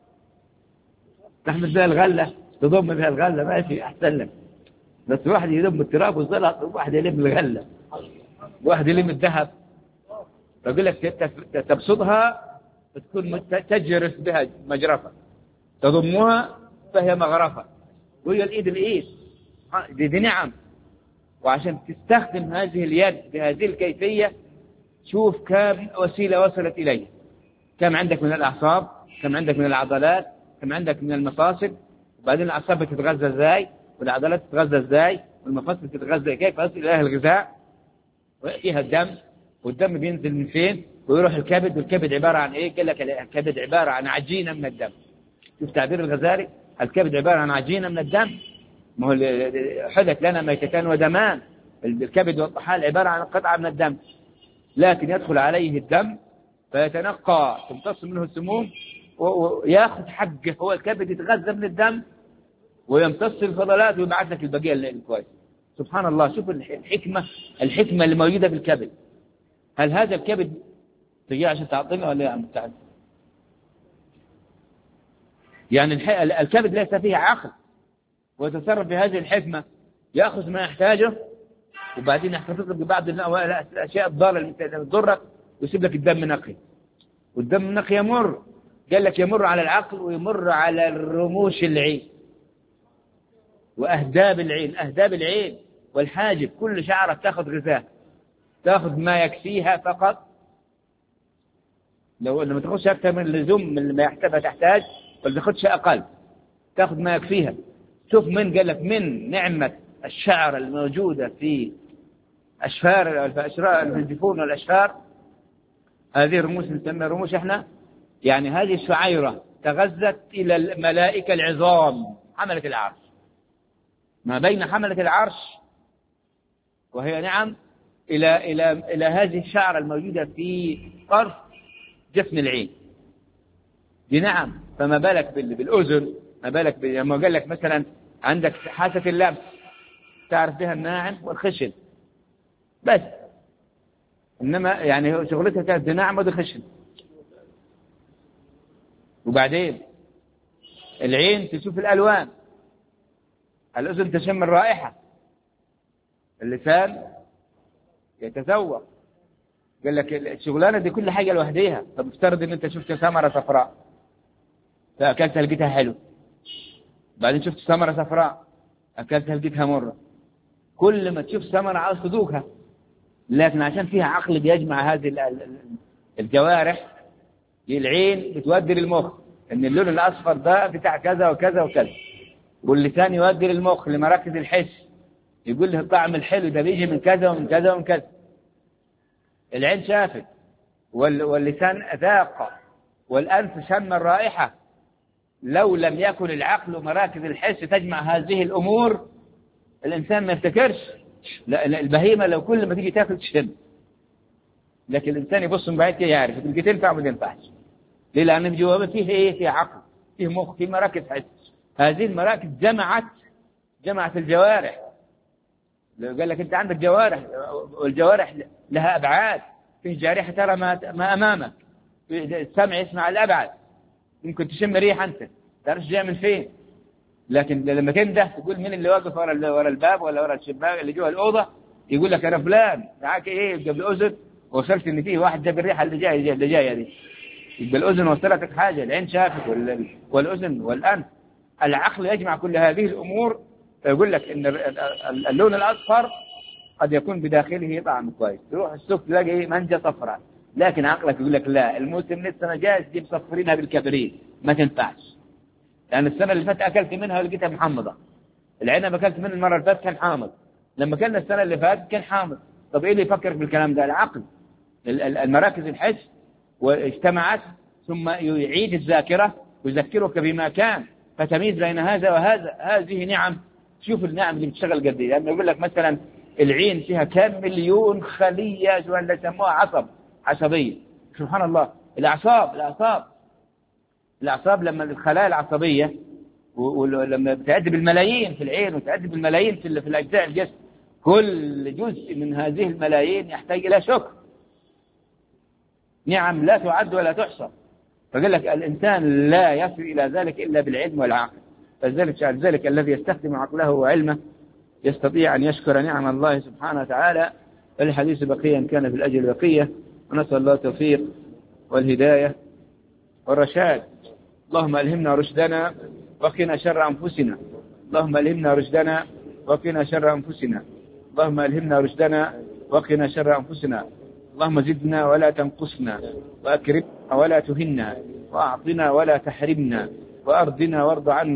تحمل بها الغلة، تضم بها الغلة، ماشي أحسن لك. بس واحد يلم التراب والزلط، وواحد يلم الغلة، واحد يلم الذهب. فأقول لك تبسطها فتكون تجرف بها مجرفة، تضمها فهي مغرفة، وهي الإيد دي نعم. وعشان تستخدم هذه اليد بهذه الكيفية شوف كم وسيلة وصلت إليه، كم عندك من الأعصاب، كم عندك من العضلات، كم عندك من المفاصل، وبعدين الأعصاب بتتغذى إزاي، والعضلات تتغذى إزاي، والمفاصل تتغذى كيف، يصل إليها الغذاء ويأتيها الدم، والدم بينزل من فين ويروح الكبد، والكبد عبارة عن إيه؟ قال لك الكبد عبارة عن عجينة من الدم. شوف تعبير الغزالي، الكبد عبارة عن عجينة من الدم. ما هو حدث لنا ميتتان ودمان، الكبد والطحال عبارة عن قطعة من الدم، لكن يدخل عليه الدم فيتنقى، تمتص منه السموم وياخذ حقه، هو الكبد يتغذى من الدم ويمتص الفضلات ويبعث لك البقية الكويس. سبحان الله، شوف الحكمة اللي موجودة في الكبد. هل هذا الكبد تجي عشان تعطينا ولا يا عم تعال؟ يعني الكبد ليس فيه عقل ويتصرف بهذه الحكمة، يأخذ ما يحتاجه وبعدين يحتفظ ببعض الأشياء الضارة اللي تضرك ويسيب لك الدم نقي. والدم النقي يمر، قال لك يمر على العقل ويمر على الرموش العين وأهداب العين، أهداب العين والحاجب، كل شعرة تأخذ غذاء، تأخذ ما يكفيها فقط. لو ما تأخذش أكثر من اللزوم من ما تحتاج، ولا تأخذش أقل، تأخذ ما يكفيها. شوف من قال لك من نعمة الشعر الموجودة في أشفار في الجفون والأشفار، هذه الرموش نسميها رموش احنا، يعني هذه الشعيرة تغذت إلى الملائكة العظام حملة العرش، ما بين حملة العرش وهي نعم إلى هذه الشعرة الموجودة في طرف جفن العين دي نعم. فما بالك بالأذن، ما بالك لما قال لك مثلا عندك حاسة اللمس تعرف بها الناعم والخشن بس، إنما يعني شغلتها كانت ناعم وخشن. وبعدين العين تشوف الألوان، الأذن تشم الرائحة، اللسان يتذوق. قال لك الشغلانة دي كل حاجة لوحديها. طب افترض ان انت شفت ثمرة صفراء فأكلتها لقيتها حلو، بعدين شفت ثمرة صفراء أكلتها لقيتها مرة. كل ما تشوف ثمرة عاوز تذوقها، لكن عشان فيها عقل بيجمع هذه الجوارح، العين بتودي للمخ ان اللون الأصفر ده بتاع كذا وكذا وكذا، واللسان يودي للمخ لمراكز الحس يقول له الطعم الحلو ده بيجي من كذا ومن كذا ومن كذا. العين شافت واللسان ذاق والأنف شم الرائحة. لو لم يكن العقل ومراكز الحس تجمع هذه الأمور الإنسان ما يفتكرش. لا، البهيمة لو كل ما تيجي تاكل تشم، لكن الإنسان يبص من بعيد كده يعرف تلقى تنفع وما تنفعش. ليه؟ لأن جوابه فيه إيه؟ فيه عقل، فيه مخ، فيه مراكز حس. هذه المراكز جمعت الجوارح. لو قال لك أنت عندك جوارح، والجوارح لها أبعاد، فيه جارحة ترى ما أمامك، السمع يسمع الأبعد، ممكن تشم ريح أنت تعرفش جاي من فين، لكن لما تنده تقول مين اللي واقف ورا الباب ولا ورا الشباك اللي جوا الأوضة، يقول لك أنا فلان معاك إيه قبل أذن وصلت إن فيه واحد جاب الريحة اللي جاية دي. يبقى الأذن وصلتك حاجة، العين شافت والأذن والأنف. العقل يجمع كل هذه الأمور فيقول لك إن اللون الأصفر قد يكون بداخله طعم كويس، تروح السوق تلاقي منجة صفراء، لكن عقلك يقول لك لا، الموسم لسه ما جاء تجيب صفرينها بالكبريت ما تنفعش، لأن السنة اللي فاتت أكلت منها ولقيتها محمضة. العنب أكلت منه المرة اللي فاتت كان حامض، لما كنا السنة اللي فاتت كان حامض. طب إيه اللي يفكر بالكلام ده؟ العقل، المراكز الحس واجتمعت، ثم يعيد الذاكرة ويذكرك بما كان فتميز بين هذا وهذا. هذه نعم. شوف النعم اللي بتشتغل قد ايه. لما يقول لك مثلا العين فيها كم مليون خلية ولا يسموها عصبية. سبحان الله. الأعصاب لما الخلايا العصبية ولما بتعد بالملايين في العين وتعد بالملايين في الأجزاء الجسم، كل جزء من هذه الملايين يحتاج إلى شكر. نعم لا تعد ولا تحصى. فقال لك الإنسان لا يصل إلى ذلك إلا بالعلم والعقل. فذلك الذي يستخدم عقله وعلمه يستطيع أن يشكر نعم الله سبحانه وتعالى. الحديث بقيا كان في الأجل بقية، ونسأل الله التوفيق والهداية والرشاد. اللهم ألهمنا رشدنا وقنا شر أنفسنا. اللهم ألهمنا رشدنا وقنا شر أنفسنا. اللهم ألهمنا رشدنا وقنا شر أنفسنا. اللهم زدنا ولا تنقصنا، وأكرمنا ولا تهنا، وأعطنا ولا تحرمنا، وأرضنا وارض عنا.